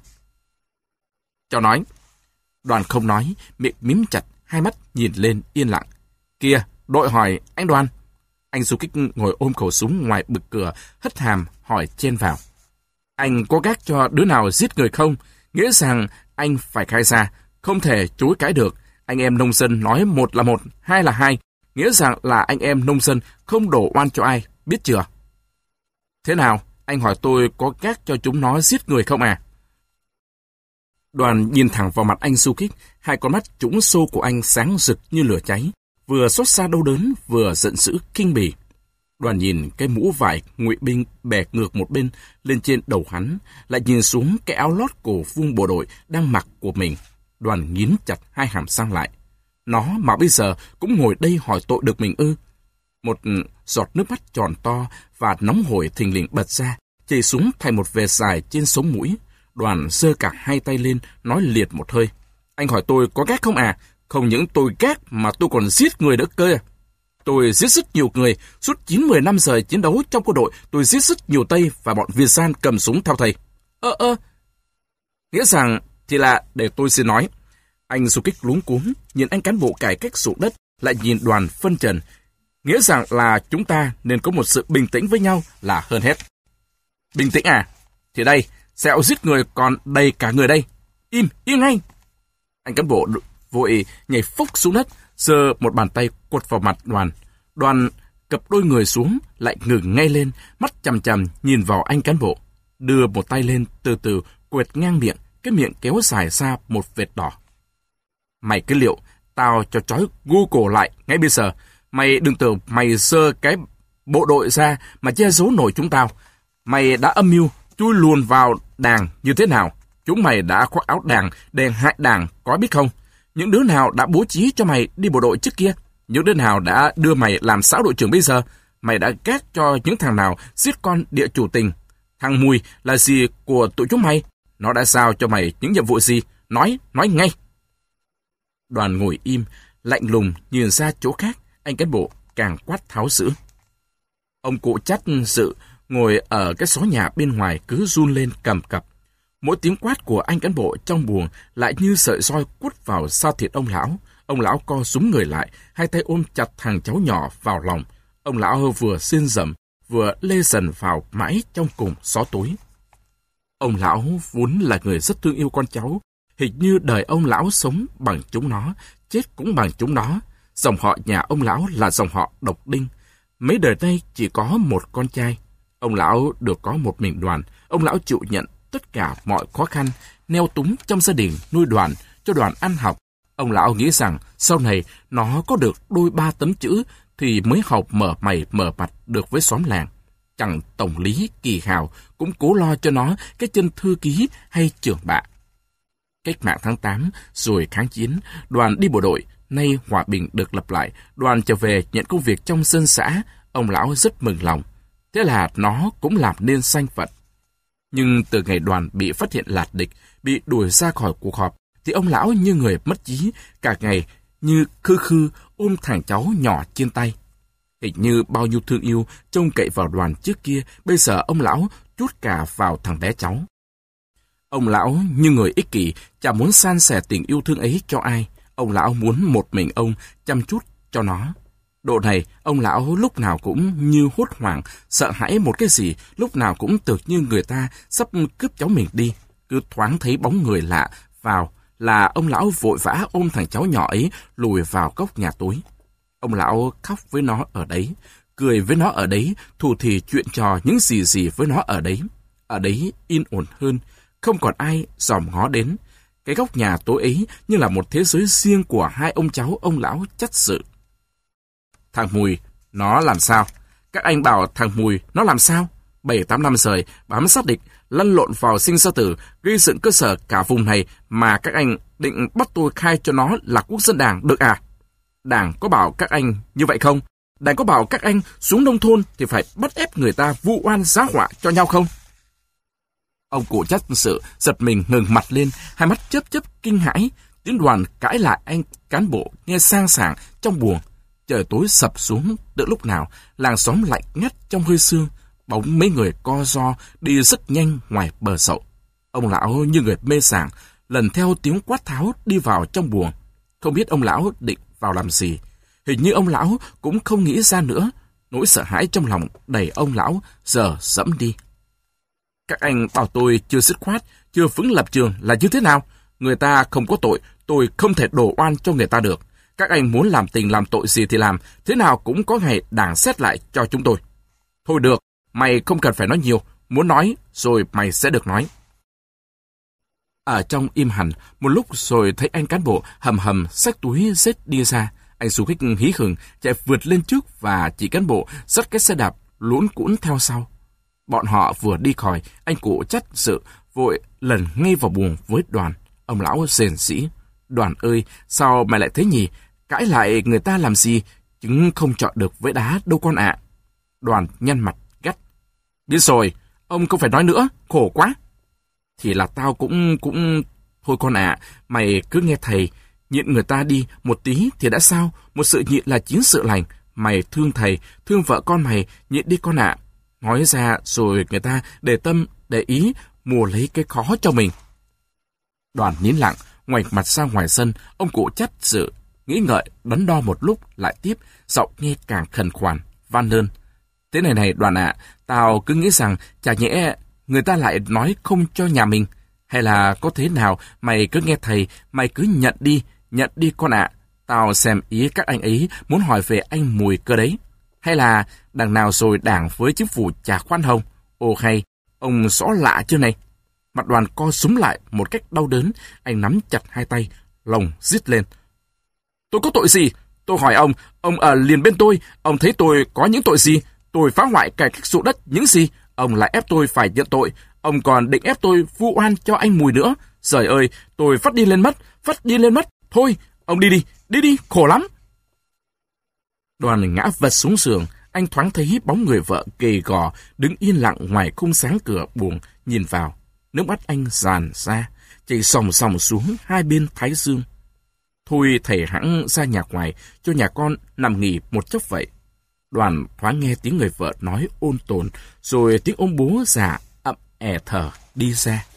Cho nói. Đoàn không nói, miệng mím chặt, hai mắt nhìn lên yên lặng. Kìa, đội hỏi anh Đoàn. Anh du kích ngồi ôm khẩu súng ngoài bực cửa, hất hàm hỏi chen vào. Anh có gác cho đứa nào giết người không? Nghĩa rằng anh phải khai ra, không thể chối cãi được. Anh em nông dân nói một là một, hai là hai. Nghĩa rằng là anh em nông dân không đổ oan cho ai, biết chưa? Thế nào, anh hỏi tôi có gác cho chúng nó giết người không à? Đoàn nhìn thẳng vào mặt anh du kích, hai con mắt trũng sâu của anh sáng rực như lửa cháy, vừa xót xa đau đớn, vừa giận dữ kinh bỉ. Đoàn nhìn cái mũ vải ngụy binh bè ngược một bên lên trên đầu hắn, lại nhìn xuống cái áo lót cổ vuông bộ đội đang mặc của mình. Đoàn nghiến chặt hai hàm răng lại. Nó mà bây giờ cũng ngồi đây hỏi tội được mình ư? Một giọt nước mắt tròn to và nóng hổi thình lình bật ra, chảy xuống thành một vệt dài trên sống mũi. Đoàn giơ cả hai tay lên, nói liệt một hơi. Anh hỏi tôi có gác không à? Không những tôi gác mà tôi còn giết người nữa cơ. Tôi giết rất nhiều người. Suốt chín mười năm giờ chiến đấu trong quân đội, tôi giết rất nhiều Tây và bọn Việt Gian cầm súng theo thầy. Ơ ơ. Nghĩa rằng thì là để tôi xin nói. Anh du kích luống cuống, nhìn anh cán bộ cải cách ruộng đất, lại nhìn Đoàn phân trần. Nghĩa rằng là chúng ta nên có một sự bình tĩnh với nhau là hơn hết. Bình tĩnh à? Thì đây, sẹo giết người còn đầy cả người đây. Im, im ngay. Anh cán bộ vội nhảy phúc xuống đất, giơ một bàn tay quật vào mặt Đoàn. Đoàn cập đôi người xuống, lại ngừng ngay lên, mắt chằm chằm nhìn vào anh cán bộ. Đưa một tay lên, từ từ quệt ngang miệng, cái miệng kéo dài ra một vệt đỏ. Mày cái liệu, tao cho trói gu cổ lại ngay bây giờ. Mày đừng tưởng mày sơ cái bộ đội ra mà che giấu nổi chúng tao. Mày đã âm mưu chui luồn vào đảng như thế nào? Chúng mày đã khoác áo đảng để hại đảng, có biết không? Những đứa nào đã bố trí cho mày đi bộ đội trước kia? Những đứa nào đã đưa mày làm xã đội trưởng bây giờ? Mày đã gác cho những thằng nào giết con địa chủ tình? Thằng Mùi là gì của tụi chúng mày? Nó đã giao cho mày những nhiệm vụ gì? Nói, nói ngay. Đoàn ngồi im, lạnh lùng nhìn ra chỗ khác. Anh cán bộ càng quát tháo dữ. Ông cụ chắt sự ngồi ở cái xó nhà bên ngoài cứ run lên cầm cập. Mỗi tiếng quát của anh cán bộ trong buồng lại như sợi roi quất vào da thịt ông lão. Ông lão co rúm người lại, hai tay ôm chặt thằng cháu nhỏ vào lòng. Ông lão vừa rên rầm, vừa lê dần vào mãi trong cùng xó tối. Ông lão vốn là người rất thương yêu con cháu. Hình như đời ông lão sống bằng chúng nó, chết cũng bằng chúng nó. Dòng họ nhà ông lão là dòng họ độc đinh. Mấy đời nay chỉ có một con trai. Ông lão được có một mình Đoàn. Ông lão chịu nhận tất cả mọi khó khăn, neo túng trong gia đình, nuôi Đoàn, cho Đoàn ăn học. Ông lão nghĩ rằng sau này nó có được đôi ba tấm chữ thì mới học mở mày mở mặt được với xóm làng. Chẳng tổng lý kỳ hào cũng cố lo cho nó cái chân thư ký hay trưởng bạ. Cách mạng tháng tám, rồi kháng chiến, Đoàn đi bộ đội, nay hòa bình được lập lại, Đoàn trở về nhận công việc trong dân xã, ông lão rất mừng lòng. Thế là nó cũng làm nên danh phận. Nhưng từ ngày Đoàn bị phát hiện lạt địch, bị đuổi ra khỏi cuộc họp, thì ông lão như người mất trí, cả ngày như khư khư ôm thằng cháu nhỏ trên tay. Hình như bao nhiêu thương yêu trông cậy vào Đoàn trước kia, bây giờ ông lão trút cả vào thằng bé cháu. Ông lão như người ích kỷ, chẳng muốn san sẻ tình yêu thương ấy cho ai. Ông lão muốn một mình ông chăm chút cho nó. Độ này, ông lão lúc nào cũng như hốt hoảng, sợ hãi một cái gì, lúc nào cũng tưởng như người ta sắp cướp cháu mình đi. Cứ thoáng thấy bóng người lạ vào là ông lão vội vã ôm thằng cháu nhỏ ấy lùi vào góc nhà tối. Ông lão khóc với nó ở đấy, cười với nó ở đấy, thủ thì chuyện trò những gì gì với nó ở đấy. Ở đấy yên ổn hơn, không còn ai dòm ngó đến. Cái góc nhà tối ấy như là một thế giới riêng của hai ông cháu ông lão chất sự. Thằng Mùi, nó làm sao? Các anh bảo thằng Mùi, nó làm sao? Bảy tám năm rồi, bám sát địch, lăn lộn vào sinh ra tử, gây dựng cơ sở cả vùng này mà các anh định bắt tôi khai cho nó là quốc dân Đảng, được à? Đảng có bảo các anh như vậy không? Đảng có bảo các anh xuống nông thôn thì phải bắt ép người ta vu oan giá họa cho nhau không? Ông cụ chất sự giật mình ngừng mặt lên, hai mắt chớp chớp kinh hãi. Tiếng Đoàn cãi lại anh cán bộ nghe sang sảng trong buồng. Trời tối sập xuống, đợi lúc nào làng xóm lạnh ngắt trong hơi sương. Bóng mấy người co ro đi rất nhanh ngoài bờ sậu. Ông lão như người mê sảng, lần theo tiếng quát tháo đi vào trong buồng. Không biết ông lão định vào làm gì. Hình như ông lão cũng không nghĩ ra nữa. Nỗi sợ hãi trong lòng đẩy ông lão giờ dẫm đi. Các anh bảo tôi chưa dứt khoát, chưa vững lập trường là như thế nào? Người ta không có tội, tôi không thể đổ oan cho người ta được. Các anh muốn làm tình làm tội gì thì làm, thế nào cũng có ngày Đảng xét lại cho chúng tôi. Thôi được, mày không cần phải nói nhiều, muốn nói rồi mày sẽ được nói. Ở trong im hẳn, một lúc rồi thấy anh cán bộ hầm hầm xách túi xếp đi ra. Anh xù khích hí hửng chạy vượt lên trước và chỉ cán bộ dắt cái xe đạp luống cuỗn theo sau. Bọn họ vừa đi khỏi, anh cụ chất sự vội lần ngay vào buồng với Đoàn. Ông lão rền rĩ: Đoàn ơi, sao mày lại thế nhỉ? Cãi lại người ta làm gì? Trứng không chọn được với đá đâu con ạ. À. Đoàn nhăn mặt gắt: Biết rồi, ông không phải nói nữa, khổ quá. Thì là tao cũng... cũng... Thôi con ạ, à, mày cứ nghe thầy, nhịn người ta đi một tí thì đã sao? Một sự nhịn là chín sự lành. Mày thương thầy, thương vợ con mày, nhịn đi con ạ. À. Nói ra rồi người ta để tâm, để ý, mùa lấy cái khó cho mình. Đoàn nín lặng, ngoảnh mặt ra ngoài sân, ông cụ chắt sự, nghĩ ngợi, đắn đo một lúc, lại tiếp, giọng nghe càng khẩn khoản, van lơn. Thế này này Đoàn ạ, à, tao cứ nghĩ rằng chả nhẽ người ta lại nói không cho nhà mình. Hay là có thế nào, mày cứ nghe thầy, mày cứ nhận đi, nhận đi con ạ. À. Tao xem ý các anh ấy muốn hỏi về anh Mùi cơ đấy. Hay là đằng nào rồi Đảng với chính phủ trả khoan hồng? Ồ hay, ông rõ lạ chưa này? Mặt Đoàn co súng lại một cách đau đớn, anh nắm chặt hai tay, lòng rít lên. Tôi có tội gì? Tôi hỏi ông, ông ở liền bên tôi, ông thấy tôi có những tội gì? Tôi phá hoại cải cách ruộng đất những gì? Ông lại ép tôi phải nhận tội, ông còn định ép tôi vu oan cho anh Mùi nữa. Trời ơi, tôi phát điên lên mất, phát điên lên mất. Thôi, ông đi đi, đi đi, khổ lắm. Đoàn ngã vật xuống giường, anh thoáng thấy bóng người vợ gầy gò đứng yên lặng ngoài khung sáng cửa buồng nhìn vào. Nước mắt anh giàn ra, chảy sòng sòng xuống hai bên thái dương. Thôi thầy hãng ra nhà ngoài cho nhà con nằm nghỉ một chốc vậy. Đoàn thoáng nghe tiếng người vợ nói ôn tồn, rồi tiếng ông bố già ậm è thở đi ra.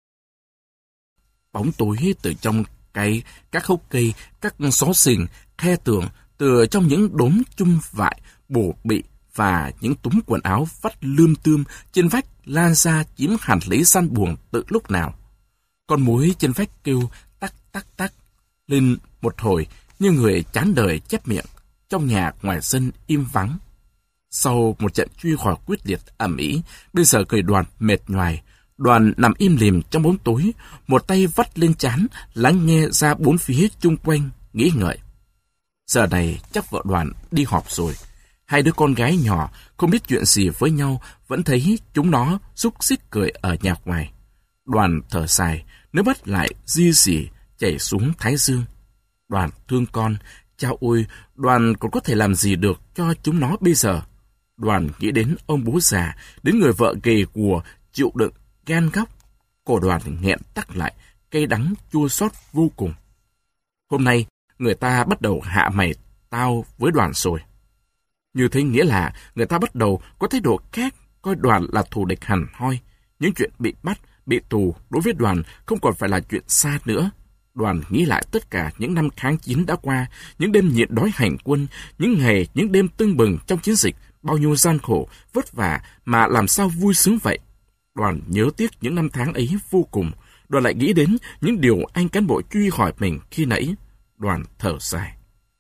Bóng tối từ trong cây, các hốc cây, các xó xình, khe tường, từ trong những đốm chum vại, bổ bị và những túm quần áo vắt lươm tươm trên vách lan ra chiếm hẳn lấy gian buồng từ lúc nào. Con muối trên vách kêu tắc tắc tắc lên một hồi như người chán đời chép miệng. Trong nhà ngoài sân im vắng. Sau một trận truy hỏi quyết liệt ầm ĩ, bây giờ người Đoàn mệt nhoài. Đoàn nằm im lìm trong bóng tối, một tay vắt lên trán, lắng nghe ra bốn phía chung quanh, nghĩ ngợi. Giờ này chắc vợ Đoàn đi họp rồi. Hai đứa con gái nhỏ không biết chuyện gì với nhau, vẫn thấy chúng nó xúc xích cười ở nhà ngoài. Đoàn thở dài, nước mắt lại di rỉ chảy xuống thái dương. Đoàn thương con. Chao ôi, Đoàn còn có thể làm gì được cho chúng nó bây giờ? Đoàn nghĩ đến ông bố già, đến người vợ gầy guộc chịu đựng gan góc. Cổ Đoàn nghẹn tắc lại, cay đắng chua xót vô cùng. Hôm nay, người ta bắt đầu hạ mày tao với Đoàn rồi. Như thế nghĩa là người ta bắt đầu có thái độ khác, coi Đoàn là thù địch hẳn hoi. Những chuyện bị bắt, bị tù đối với Đoàn không còn phải là chuyện xa nữa. Đoàn nghĩ lại tất cả những năm kháng chiến đã qua, những đêm nhịn đói hành quân, những ngày, những đêm tưng bừng trong chiến dịch, bao nhiêu gian khổ, vất vả mà làm sao vui sướng vậy. Đoàn nhớ tiếc những năm tháng ấy vô cùng. Đoàn lại nghĩ đến những điều anh cán bộ truy hỏi mình khi nãy. Đoàn thở dài.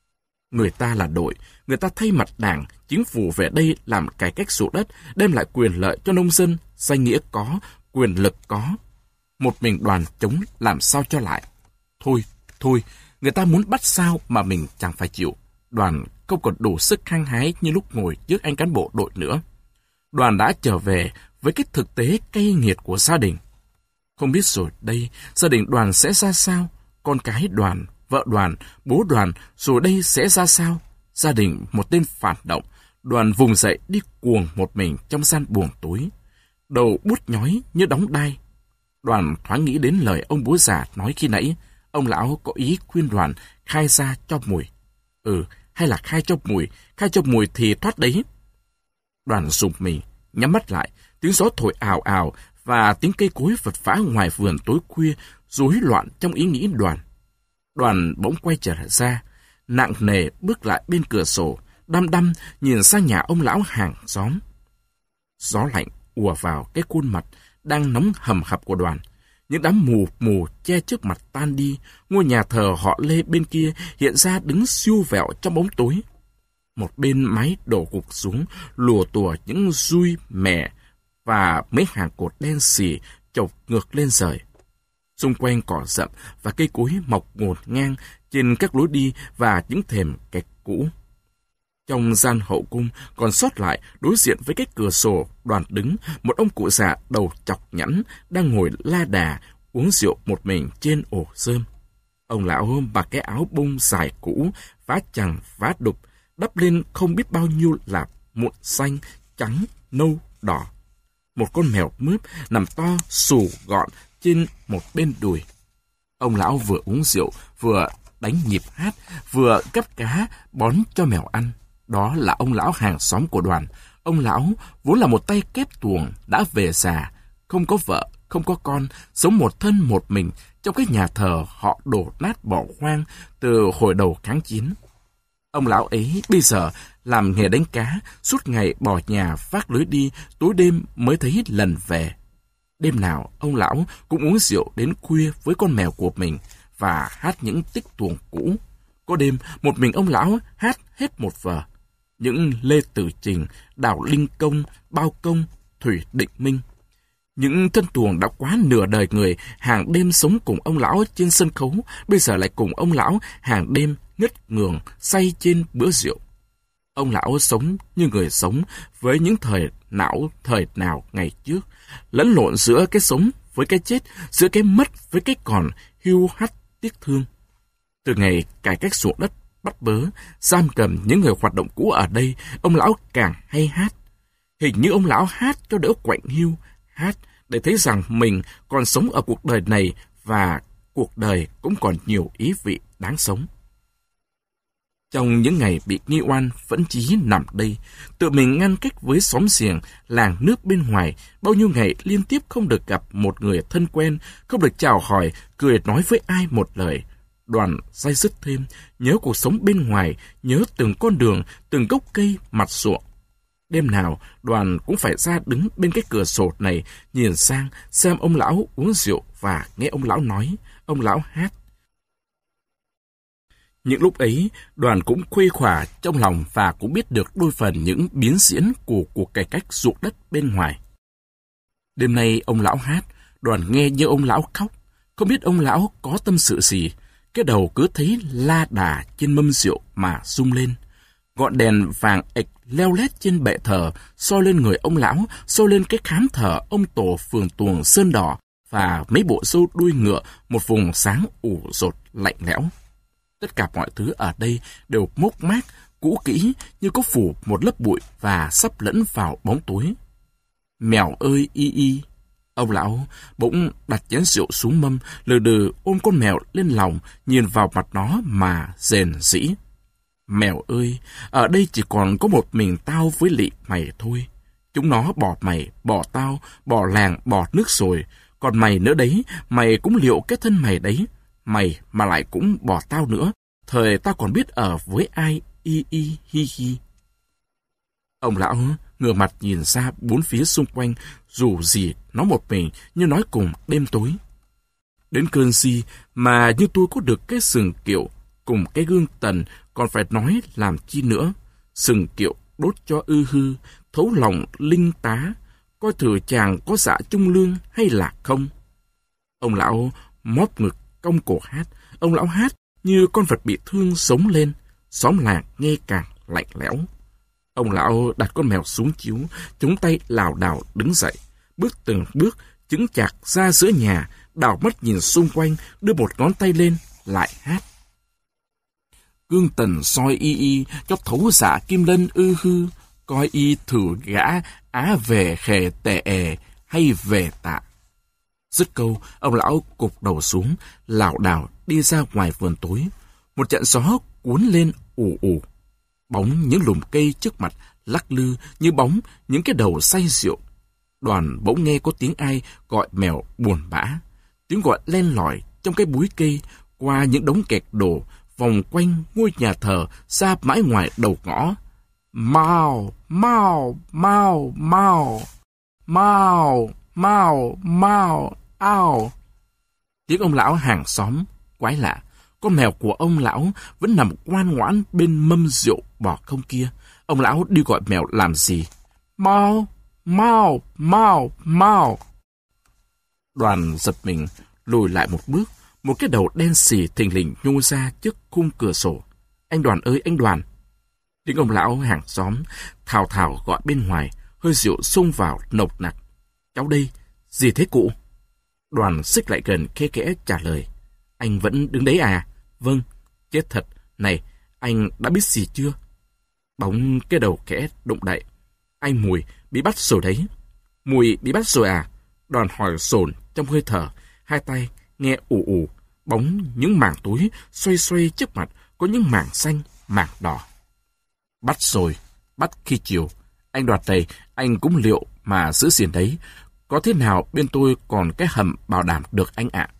Người ta là đội, người ta thay mặt đảng, chính phủ về đây làm cải cách ruộng đất, đem lại quyền lợi cho nông dân, danh nghĩa có, quyền lực có. Một mình Đoàn chống làm sao cho lại. Thôi, thôi, người ta muốn bắt sao mà mình chẳng phải chịu. Đoàn không còn đủ sức hăng hái như lúc ngồi trước anh cán bộ đội nữa. Đoàn đã trở về với cái thực tế cay nghiệt của gia đình. Không biết rồi đây, gia đình Đoàn sẽ ra sao? Con cái Đoàn, vợ Đoàn, bố Đoàn, rồi đây sẽ ra sao? Gia đình một tên phản động, Đoàn vùng dậy đi cuồng một mình trong gian buồng tối. Đầu bút nhói như đóng đai. Đoàn thoáng nghĩ đến lời ông bố già nói khi nãy. Ông lão có ý khuyên Đoàn khai ra cho Mùi. Ừ, hay là khai cho Mùi, khai cho Mùi thì thoát đấy. Đoàn rùng mình, nhắm mắt lại, tiếng gió thổi ào ào và tiếng cây cối vật vã ngoài vườn tối khuya rối loạn trong ý nghĩ Đoàn. Đoàn bỗng quay trở ra, nặng nề bước lại bên cửa sổ, đăm đăm nhìn sang nhà ông lão hàng xóm. Gió lạnh ùa vào cái khuôn mặt đang nóng hầm hập của Đoàn. Những đám mù mù che trước mặt tan đi, ngôi nhà thờ họ Lê bên kia hiện ra đứng siêu vẹo trong bóng tối. Một bên mái đổ gục xuống, lùa tùa những dui mẻ và mấy hàng cột đen xì chọc ngược lên trời. Xung quanh cỏ rậm và cây cối mọc ngổn ngang trên các lối đi và những thềm kẹt cũ. Trong gian hậu cung còn sót lại đối diện với cái cửa sổ, Đoàn đứng một ông cụ già đầu chọc nhẵn đang ngồi la đà uống rượu một mình trên ổ rơm. Ông lão mặc cái áo bông dài cũ, vá chằng vá đục, đắp lên không biết bao nhiêu là mụn xanh, trắng, nâu, đỏ. Một con mèo mướp nằm to xù gọn trên một bên đùi. Ông lão vừa uống rượu, vừa đánh nhịp hát, vừa gắp cá bón cho mèo ăn. Đó là ông lão hàng xóm của Đoàn. Ông lão vốn là một tay kép tuồng, đã về già, không có vợ, không có con, sống một thân một mình trong cái nhà thờ họ đổ nát bỏ hoang từ hồi đầu kháng chiến. Ông lão ấy bây giờ làm nghề đánh cá, suốt ngày bỏ nhà vác lưới đi, tối đêm mới thấy lần về. Đêm nào ông lão cũng uống rượu đến khuya với con mèo của mình và hát những tích tuồng cũ. Có đêm một mình ông lão hát hết một vở. Những Lê Tử Trình, Đào Linh Công, Bao Công, Thủy Định Minh. Những thân tuồng đã quá nửa đời người hàng đêm sống cùng ông lão trên sân khấu, bây giờ lại cùng ông lão hàng đêm ngất ngường say trên bữa rượu. Ông lão sống như người sống với những thời não thời nào ngày trước, lẫn lộn giữa cái sống với cái chết, giữa cái mất với cái còn, hiu hắt tiếc thương. Từ ngày cải cách ruộng đất bắt bớ, giam cầm những người hoạt động cũ ở đây, ông lão càng hay hát. Hình như ông lão hát cho đỡ quạnh hiu, hát để thấy rằng mình còn sống ở cuộc đời này và cuộc đời cũng còn nhiều ý vị đáng sống. Trong những ngày bị nghi oan phẫn chí nằm đây, tự mình ngăn cách với xóm giềng, làng nước bên ngoài, bao nhiêu ngày liên tiếp không được gặp một người thân quen, không được chào hỏi, cười nói với ai một lời. Đoàn day dứt thêm, nhớ cuộc sống bên ngoài, nhớ từng con đường, từng gốc cây, mặt ruộng. Đêm nào, Đoàn cũng phải ra đứng bên cái cửa sổ này, nhìn sang xem ông lão uống rượu và nghe ông lão nói, ông lão hát. Những lúc ấy, Đoàn cũng khuây khỏa trong lòng và cũng biết được đôi phần những biến diễn của cuộc cải cách ruộng đất bên ngoài. Đêm nay ông lão hát, Đoàn nghe như ông lão khóc, không biết ông lão có tâm sự gì. Cái đầu cứ thấy la đà trên mâm rượu mà rung lên. Ngọn đèn vàng ệch leo lét trên bệ thờ, soi lên người ông lão, soi lên cái khám thờ ông tổ phường tuồng sơn đỏ và mấy bộ râu đuôi ngựa, một vùng sáng ủ rột lạnh lẽo. Tất cả mọi thứ ở đây đều mốc mác, cũ kỹ như có phủ một lớp bụi và sắp lẫn vào bóng tối. Mèo ơi y y! Ông lão bỗng đặt chén rượu xuống mâm, lừ đừ ôm con mèo lên lòng, nhìn vào mặt nó mà rền rĩ. Mèo ơi, ở đây chỉ còn có một mình tao với lị mày thôi. Chúng nó bỏ mày, bỏ tao, bỏ làng, bỏ nước rồi. Còn mày nữa đấy, mày cũng liệu cái thân mày đấy. Mày mà lại cũng bỏ tao nữa. Thời tao còn biết ở với ai, y y hi hi. Ông lão ngửa mặt nhìn ra bốn phía xung quanh, dù gì nó một mình như nói cùng đêm tối. Đến cơn si mà như tôi có được cái sừng kiệu, cùng cái gương tần còn phải nói làm chi nữa. Sừng kiệu đốt cho ư hư, thấu lòng linh tá, coi thử chàng có dạ trung lương hay là không. Ông lão móp ngực cong cổ hát, ông lão hát như con vật bị thương sống lên, xóm làng nghe càng lạnh lẽo. Ông lão đặt con mèo xuống chiếu, chống tay lảo đảo đứng dậy, bước từng bước, chững chạc ra giữa nhà, đảo mắt nhìn xung quanh, đưa một ngón tay lên, lại hát. Gương tần soi y y, cho thấu dạ kim lân ư hư, coi y thử gã á về khề tè è hay về tạ. Dứt câu, ông lão cụp đầu xuống, lảo đảo đi ra ngoài vườn tối. Một trận gió cuốn lên ù ù. Bóng những lùm cây trước mặt lắc lư như bóng những cái đầu say rượu. Đoàn bỗng nghe có tiếng ai gọi mèo buồn bã. Tiếng gọi len lỏi trong cái búi cây, qua những đống kẹt đổ, vòng quanh ngôi nhà thờ ra mãi ngoài đầu ngõ. Mau, mau, mau, mau, mau, mau, mau, ao. Tiếng ông lão hàng xóm, quái lạ. Con mèo của ông lão vẫn nằm ngoan ngoãn bên mâm rượu bỏ không kia. Ông lão đi gọi mèo làm gì? Mau, mau, mau, mau. Đoàn giật mình, lùi lại một bước. Một cái đầu đen xì thình lình nhô ra trước khung cửa sổ. Anh Đoàn ơi, anh Đoàn. Tiếng ông lão hàng xóm thào thào gọi bên ngoài, hơi rượu xông vào nồng nặc. Cháu đây, gì thế cụ? Đoàn xích lại gần khe khẽ trả lời. Anh vẫn đứng đấy à? Vâng, chết thật. Này, anh đã biết gì chưa? Bóng cái đầu khẽ động đậy. Anh Mùi bị bắt rồi đấy. Mùi bị bắt rồi à? Đoàn hỏi dồn trong hơi thở, hai tay nghe ù ù. Bóng những mảng tối xoay xoay trước mặt, có những mảng xanh, mảng đỏ. Bắt rồi, bắt khi chiều. Anh Đoạt này, anh cũng liệu mà giữ gìn đấy. Có thế nào bên tôi còn cái hầm bảo đảm được anh ạ?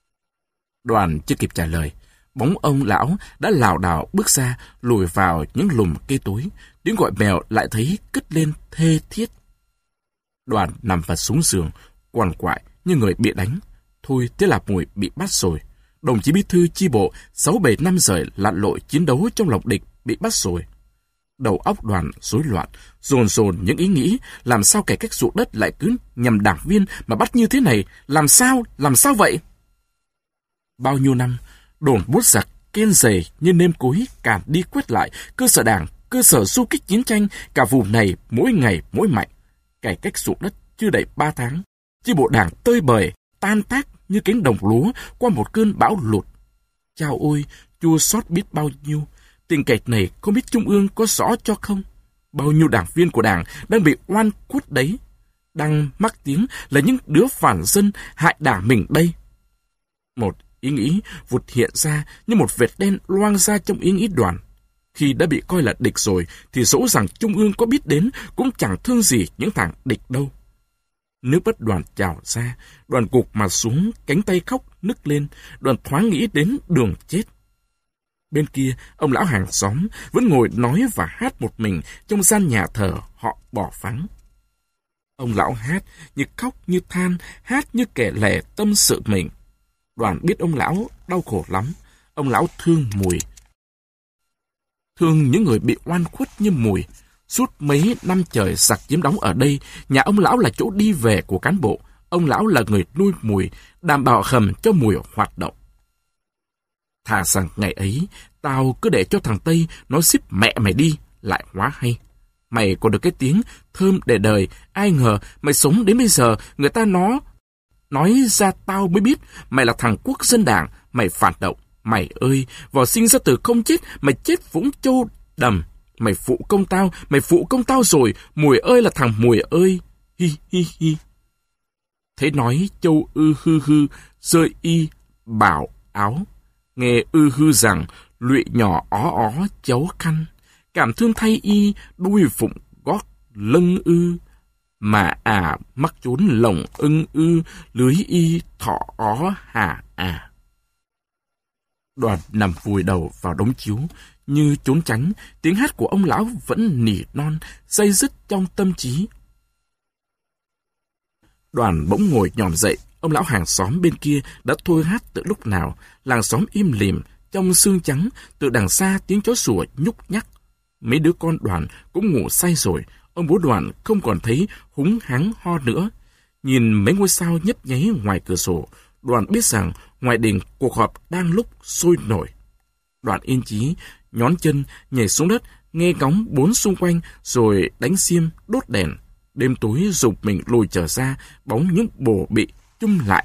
Đoàn chưa kịp trả lời, bóng ông lão đã lảo đảo bước ra, lùi vào những lùm cây tối. Tiếng gọi mèo lại thấy cất lên thê thiết. Đoàn nằm vật xuống giường, quằn quại như người bị đánh. Thôi, thế là Mùi bị bắt rồi. Đồng chí bí thư chi bộ sáu bảy năm rời lặn lội chiến đấu trong lòng địch bị bắt rồi. Đầu óc Đoàn rối loạn, dồn dồn những ý nghĩ làm sao cải cách ruộng đất lại cứ nhằm đảng viên mà bắt như thế này, làm sao, làm sao vậy? Bao nhiêu năm, đồn bút giặc kên dày như nêm cối càn đi quét lại cơ sở đảng, cơ sở du kích chiến tranh cả vùng này mỗi ngày mỗi mạnh. Cải cách ruộng đất chưa đầy ba tháng, chi bộ đảng tơi bời, tan tác như cánh đồng lúa qua một cơn bão lụt. Chao ôi, chua xót biết bao nhiêu. Tình cảnh này không biết Trung ương có rõ cho không? Bao nhiêu đảng viên của đảng đang bị oan khuất đấy, đang mắc tiếng là những đứa phản dân hại đảng mình đây. Một ý nghĩ vụt hiện ra như một vệt đen loang ra trong ý nghĩ Đoàn. Khi đã bị coi là địch rồi thì dẫu rằng Trung ương có biết đến cũng chẳng thương gì những thằng địch đâu. Nước mắt Đoàn trào ra, Đoàn gục mặt xuống, cánh tay khóc nức lên. Đoàn thoáng nghĩ đến đường chết. Bên kia, ông lão hàng xóm vẫn ngồi nói và hát một mình trong gian nhà thờ họ bỏ vắng. Ông lão hát như khóc như than, hát như kẻ lẻ tâm sự mình. Đoàn biết ông lão đau khổ lắm. Ông lão thương Mùi, thương những người bị oan khuất như Mùi. Suốt mấy năm trời giặc chiếm đóng ở đây, nhà ông lão là chỗ đi về của cán bộ. Ông lão là người nuôi Mùi, đảm bảo hầm cho Mùi hoạt động. Thà rằng ngày ấy, tao cứ để cho thằng Tây nó xíp mẹ mày đi, lại hóa hay. Mày còn được cái tiếng thơm để đời, ai ngờ mày sống đến bây giờ, người ta nó nói ra tao mới biết mày là thằng quốc dân đảng, mày phản động. Mày ơi, vò sinh ra từ không chết, mày chết Vũng Châu đầm. Mày phụ công tao, mày phụ công tao rồi, Mùi ơi là thằng Mùi ơi, hi hi hi. Thế nói Châu ư hư hư, rơi y, bảo áo. Nghe ư hư rằng, lụy nhỏ ó ó cháu khăn. Cảm thương thay y, đuôi phụng gót lưng ư. Mà à mắc trốn lồng ưng ư, lưới y thọ ó hà à. Đoàn nằm vùi đầu vào đống chiếu, như trốn tránh, tiếng hát của ông lão vẫn nỉ non, day dứt trong tâm trí. Đoàn bỗng ngồi nhòm dậy, ông lão hàng xóm bên kia đã thôi hát từ lúc nào, làng xóm im lìm, trong sương trắng, từ đằng xa tiếng chó sủa nhúc nhắc. Mấy đứa con Đoàn cũng ngủ say rồi, ông bố Đoàn không còn thấy húng hắng ho nữa. Nhìn mấy ngôi sao nhấp nháy ngoài cửa sổ, Đoàn biết rằng ngoài đình cuộc họp đang lúc sôi nổi. Đoàn yên chí, nhón chân, nhảy xuống đất, nghe ngóng bốn xung quanh, rồi đánh xiêm, đốt đèn. Đêm tối rụt mình lùi trở ra, bóng những bồ bị chung lại.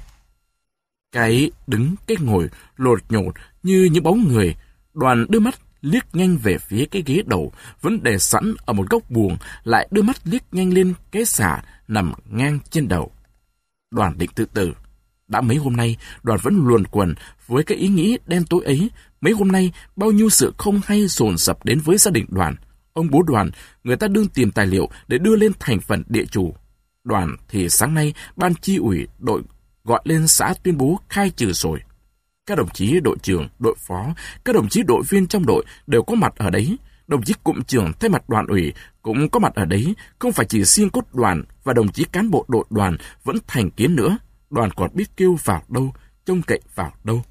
Cái đứng, cái ngồi, lột nhột như những bóng người. Đoàn đưa mắt liếc nhanh về phía cái ghế đầu, vẫn để sẵn ở một góc buồng, lại đưa mắt liếc nhanh lên cái xả nằm ngang trên đầu. Đoàn định tự tử. Đã mấy hôm nay, Đoàn vẫn luồn quẩn với cái ý nghĩ đen tối ấy. Mấy hôm nay, bao nhiêu sự không hay dồn dập đến với gia đình Đoàn. Ông bố Đoàn, người ta đương tìm tài liệu để đưa lên thành phần địa chủ. Đoàn thì sáng nay, ban chi ủy đội gọi lên xã tuyên bố khai trừ rồi. Các đồng chí đội trưởng, đội phó, các đồng chí đội viên trong đội đều có mặt ở đấy. Đồng chí cụm trưởng thay mặt đoàn ủy cũng có mặt ở đấy. Không phải chỉ riêng cốt Đoàn và đồng chí cán bộ đội Đoàn vẫn thành kiến nữa. Đoàn còn biết kêu vào đâu, trông cậy vào đâu.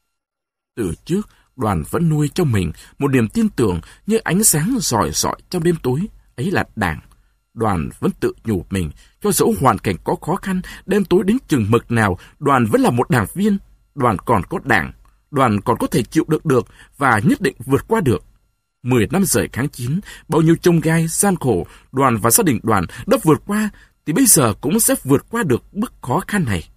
Từ trước, Đoàn vẫn nuôi trong mình một niềm tin tưởng như ánh sáng rọi rọi trong đêm tối. Ấy là Đảng. Đoàn vẫn tự nhủ mình, cho dẫu hoàn cảnh có khó khăn, đêm tối đến chừng mực nào, Đoàn vẫn là một đảng viên. Đoàn còn có Đảng. Đoàn còn có thể chịu đựng được và nhất định vượt qua được. Mười năm rời kháng chín, bao nhiêu chông gai, gian khổ, Đoàn và gia đình Đoàn đã vượt qua, thì bây giờ cũng sẽ vượt qua được bước khó khăn này.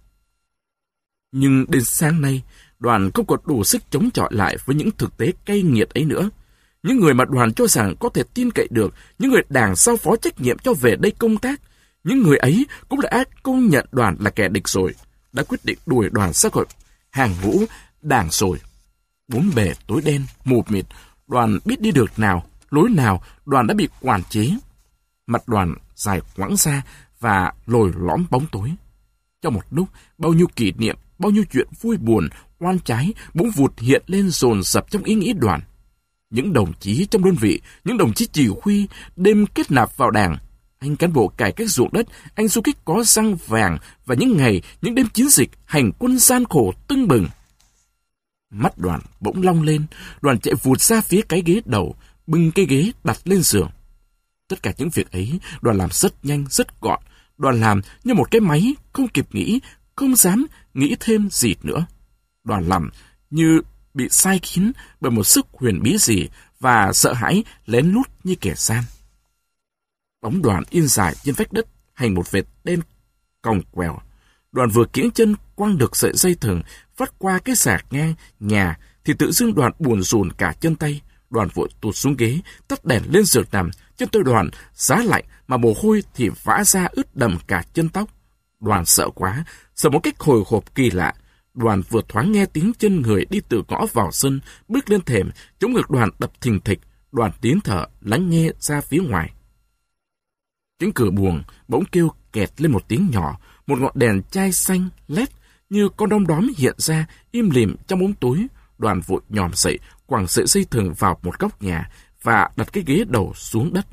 Nhưng đến sáng nay, Đoàn không còn đủ sức chống chọi lại với những thực tế cay nghiệt ấy nữa. Những người mà Đoàn cho rằng có thể tin cậy được, những người Đảng giao phó trách nhiệm cho về đây công tác, những người ấy cũng đã công nhận Đoàn là kẻ địch rồi, đã quyết định đuổi Đoàn ra khỏi hàng ngũ Đảng rồi. Bốn bề tối đen, mù mịt, Đoàn biết đi được nào, lối nào, Đoàn đã bị quản chế. Mặt Đoàn dài quãng ra và lồi lõm bóng tối. Trong một lúc, bao nhiêu kỷ niệm, bao nhiêu chuyện vui buồn, oan trái bỗng vụt hiện lên dồn dập trong ý nghĩ Đoàn. Những đồng chí trong đơn vị, những đồng chí chỉ huy đêm kết nạp vào Đảng, anh cán bộ cải cách ruộng đất, anh du kích có răng vàng và những ngày, những đêm chiến dịch hành quân gian khổ tưng bừng. Mắt Đoàn bỗng long lên, Đoàn chạy vụt ra phía cái ghế đầu, bưng cái ghế đặt lên giường. Tất cả những việc ấy, Đoàn làm rất nhanh, rất gọn. Đoàn làm như một cái máy, không kịp nghĩ, không dám nghĩ thêm gì nữa. Đoàn làm như bị sai kín bởi một sức huyền bí gì và sợ hãi lén lút như kẻ gian. Bóng Đoàn yên dài trên vách đất thành một vệt đen còng quèo. Đoàn vừa kiễng chân quăng được sợi dây thừng vắt qua cái sạc ngang nhà thì tự dưng Đoàn buồn rùn cả chân tay. Đoàn vội tụt xuống ghế, tắt đèn lên giường nằm. Chân tôi Đoàn giá lạnh mà mồ hôi thì vã ra ướt đầm cả chân tóc. Đoàn sợ quá, sợ một cách hồi hộp kỳ lạ. Đoàn vừa thoáng nghe tiếng chân người đi từ ngõ vào sân, bước lên thềm, chống ngực Đoàn đập thình thịch. Đoàn tín thở lắng nghe ra phía ngoài. Cánh cửa buồng bỗng kêu kẹt lên một tiếng nhỏ, một ngọn đèn chai xanh lét như con đom đóm hiện ra im lìm trong bóng tối. Đoàn vội nhòm dậy, quẳng sợi dây thừng vào một góc nhà và đặt cái ghế đầu xuống đất.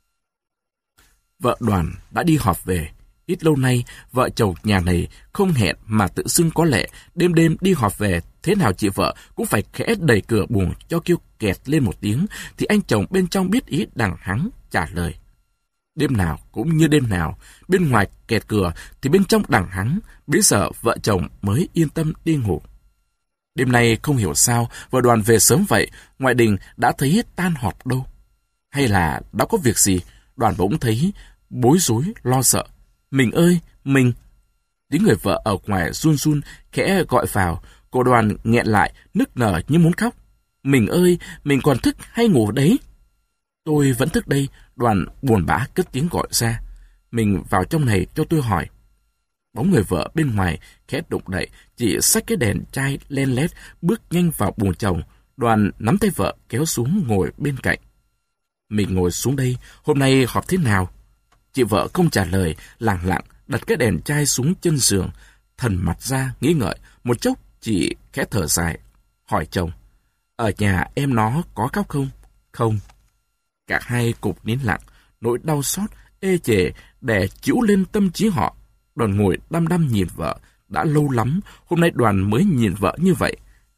Vợ Đoàn đã đi họp về. Ít lâu nay, vợ chồng nhà này không hẹn mà tự xưng có lẽ đêm đêm đi họp về, thế nào chị vợ cũng phải khẽ đẩy cửa buồng cho kêu kẹt lên một tiếng, thì anh chồng bên trong biết ý đằng hắng trả lời. Đêm nào cũng như đêm nào, bên ngoài kẹt cửa thì bên trong đằng hắng, bây giờ vợ chồng mới yên tâm đi ngủ. Đêm nay không hiểu sao vợ Đoàn về sớm vậy, ngoại đình đã thấy tan họp đâu. Hay là đã có việc gì, Đoàn bỗng thấy bối rối, lo sợ. Mình ơi, mình! Tiếng người vợ ở ngoài run run, khẽ gọi vào, cô Đoàn nghẹn lại, nức nở như muốn khóc. Mình ơi, mình còn thức hay ngủ đấy? Tôi vẫn thức đây, Đoàn buồn bã cất tiếng gọi ra. Mình vào trong này cho tôi hỏi. Bóng người vợ bên ngoài khẽ động đậy, chỉ xách cái đèn chai len lét bước nhanh vào buồng chồng. Đoàn nắm tay vợ kéo xuống ngồi bên cạnh. Mình ngồi xuống đây, hôm nay họp thế nào? Chị vợ không trả lời, lặng lặng đặt cái đèn chai xuống chân giường, thần mặt ra nghĩ ngợi, một chốc chị khẽ thở dài, hỏi chồng. Ở nhà em nó có khóc không? Không. Cả hai cục nín lặng, nỗi đau xót, ê chề đè chịu lên tâm trí họ. Đoàn ngồi đăm đăm nhìn vợ, đã lâu lắm, hôm nay Đoàn mới nhìn vợ như vậy.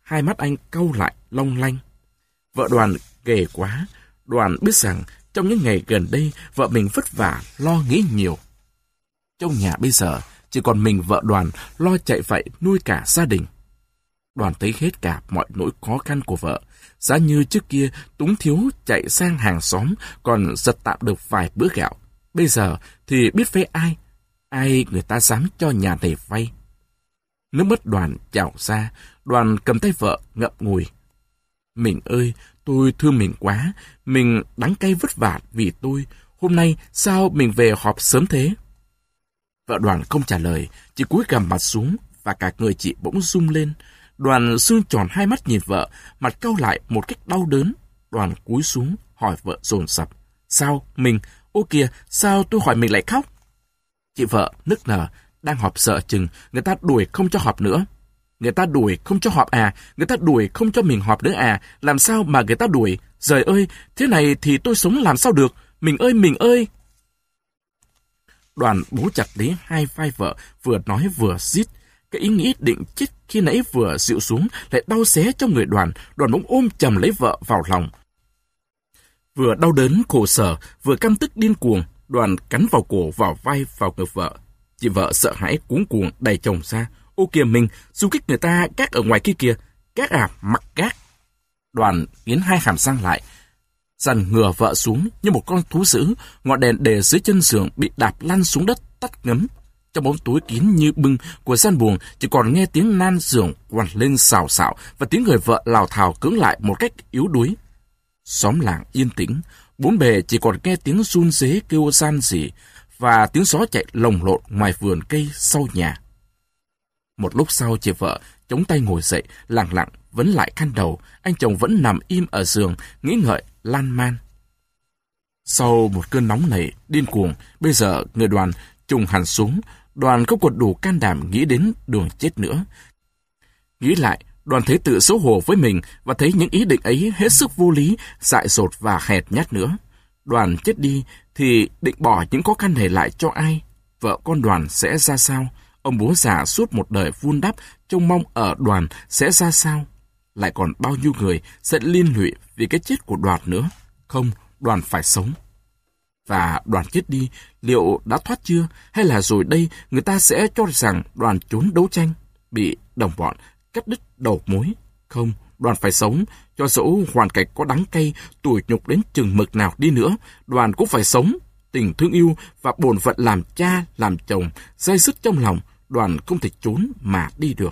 Hai mắt anh cau lại long lanh. Vợ Đoàn ghê quá. Đoàn biết rằng trong những ngày gần đây vợ mình vất vả lo nghĩ nhiều. Trong nhà bây giờ chỉ còn mình vợ Đoàn lo chạy vậy nuôi cả gia đình. Đoàn thấy hết cả mọi nỗi khó khăn của vợ. Giá như trước kia túng thiếu chạy sang hàng xóm còn giật tạm được vài bữa gạo. Bây giờ thì biết với ai? Ai người ta dám cho nhà này vay? Nước mắt Đoàn trào ra. Đoàn cầm tay vợ ngậm ngùi. Mình ơi, tôi thương mình quá. Mình đắng cay vất vả vì tôi. Hôm nay sao mình về họp sớm thế? Vợ Đoàn không trả lời, chỉ cúi gằm mặt xuống và cả người chị bỗng rung lên. Đoàn sưng tròn hai mắt nhìn vợ, mặt cau lại một cách đau đớn. Đoàn cúi xuống hỏi vợ dồn dập. Sao mình? Ô kìa, sao tôi hỏi mình lại khóc? Chị vợ nức nở, đang họp sợ chừng, người ta đuổi không cho họp nữa. Người ta đuổi không cho họp à? Người ta đuổi không cho mình họp nữa à? Làm sao mà người ta đuổi? Trời ơi, thế này thì tôi sống làm sao được? Mình ơi, mình ơi! Đoàn bấu chặt lấy hai vai vợ, vừa nói vừa rít. Cái ý nghĩ định chết khi nãy vừa dịu xuống lại đau xé trong người Đoàn. Đoàn bỗng ôm chầm lấy vợ vào lòng. Vừa đau đớn khổ sở, vừa căm tức điên cuồng, Đoàn cắn vào cổ, vào vai, vào ngực vợ. Chị vợ sợ hãi cuống cuồng đẩy chồng ra. Ô kìa mình, du kích người ta gác ở ngoài kia kìa. Gác à, mặc gác. Đoàn nghiến hai hàm răng lại, dằn ngửa vợ xuống như một con thú dữ. Ngọn đèn để dưới chân giường bị đạp lăn xuống đất tắt ngấm. Trong bóng tối kín như bưng của gian buồng chỉ còn nghe tiếng nan giường quằn lên xào xạo và tiếng người vợ lào thào cưỡng lại một cách yếu đuối. Xóm làng yên tĩnh, bốn bề chỉ còn nghe tiếng run rế kêu san rỉ và tiếng gió chạy lồng lộn ngoài vườn cây sau nhà. Một lúc sau chị vợ chống tay ngồi dậy, lặng lặng vấn lại khăn đầu. Anh chồng vẫn nằm im ở giường, nghĩ ngợi lan man. Sau một cơn nóng nảy điên cuồng, bây giờ người Đoàn trùng hẳn xuống. Đoàn không còn đủ can đảm nghĩ đến đường chết nữa. Nghĩ lại, Đoàn thấy tự xấu hổ với mình và thấy những ý định ấy hết sức vô lý, dại dột và hèn nhát nữa. Đoàn chết đi thì định bỏ những khó khăn này lại cho ai? Vợ con Đoàn sẽ ra sao? Ông bố già suốt một đời vun đắp trông mong ở Đoàn sẽ ra sao? Lại còn bao nhiêu người sẽ liên lụy vì cái chết của Đoàn nữa? Không, Đoàn phải sống. Và Đoàn chết đi, liệu đã thoát chưa? Hay là rồi đây người ta sẽ cho rằng Đoàn trốn đấu tranh, bị đồng bọn cắt đứt đầu mối? Không, Đoàn phải sống, cho dẫu hoàn cảnh có đắng cay, tủi nhục đến chừng mực nào đi nữa, Đoàn cũng phải sống. Tình thương yêu và bổn phận làm cha, làm chồng, day dứt trong lòng, Đoàn không thể trốn mà đi được.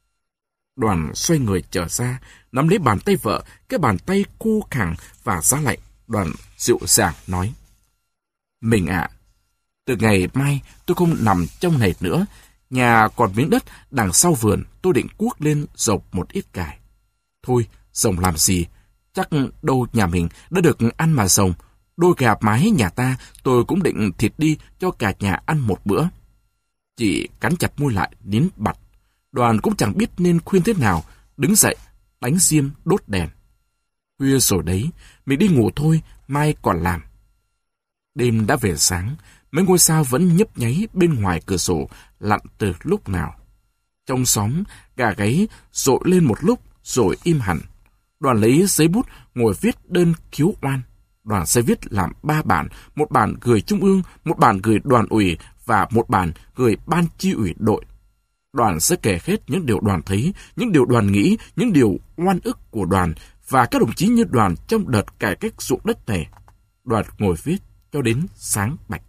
Đoàn xoay người trở ra, nắm lấy bàn tay vợ, cái bàn tay khô khẳng và giá lạnh. Đoàn dịu dàng nói: Mình ạ, à, từ ngày mai tôi không nằm trong này nữa. Nhà còn miếng đất đằng sau vườn, tôi định cuốc lên dộc một ít cải. Thôi, rồng làm gì? Chắc đâu nhà mình đã được ăn mà rồng. Đôi gà mái nhà ta tôi cũng định thịt đi cho cả nhà ăn một bữa. Chị cắn chặt môi lại, nín bặt. Đoàn cũng chẳng biết nên khuyên thế nào, đứng dậy, đánh diêm đốt đèn. Khuya rồi đấy, mình đi ngủ thôi, mai còn làm. Đêm đã về sáng, mấy ngôi sao vẫn nhấp nháy bên ngoài cửa sổ, lặn từ lúc nào. Trong xóm, gà gáy rội lên một lúc rồi im hẳn. Đoàn lấy giấy bút ngồi viết đơn khiếu oan. Đoàn sẽ viết làm ba bản, một bản gửi Trung ương, một bản gửi Đoàn ủy và một bản gửi Ban chi ủy đội. Đoàn sẽ kể hết những điều Đoàn thấy, những điều Đoàn nghĩ, những điều oan ức của Đoàn và các đồng chí như Đoàn trong đợt cải cách ruộng đất này. Đoàn ngồi viết cho đến sáng bạch.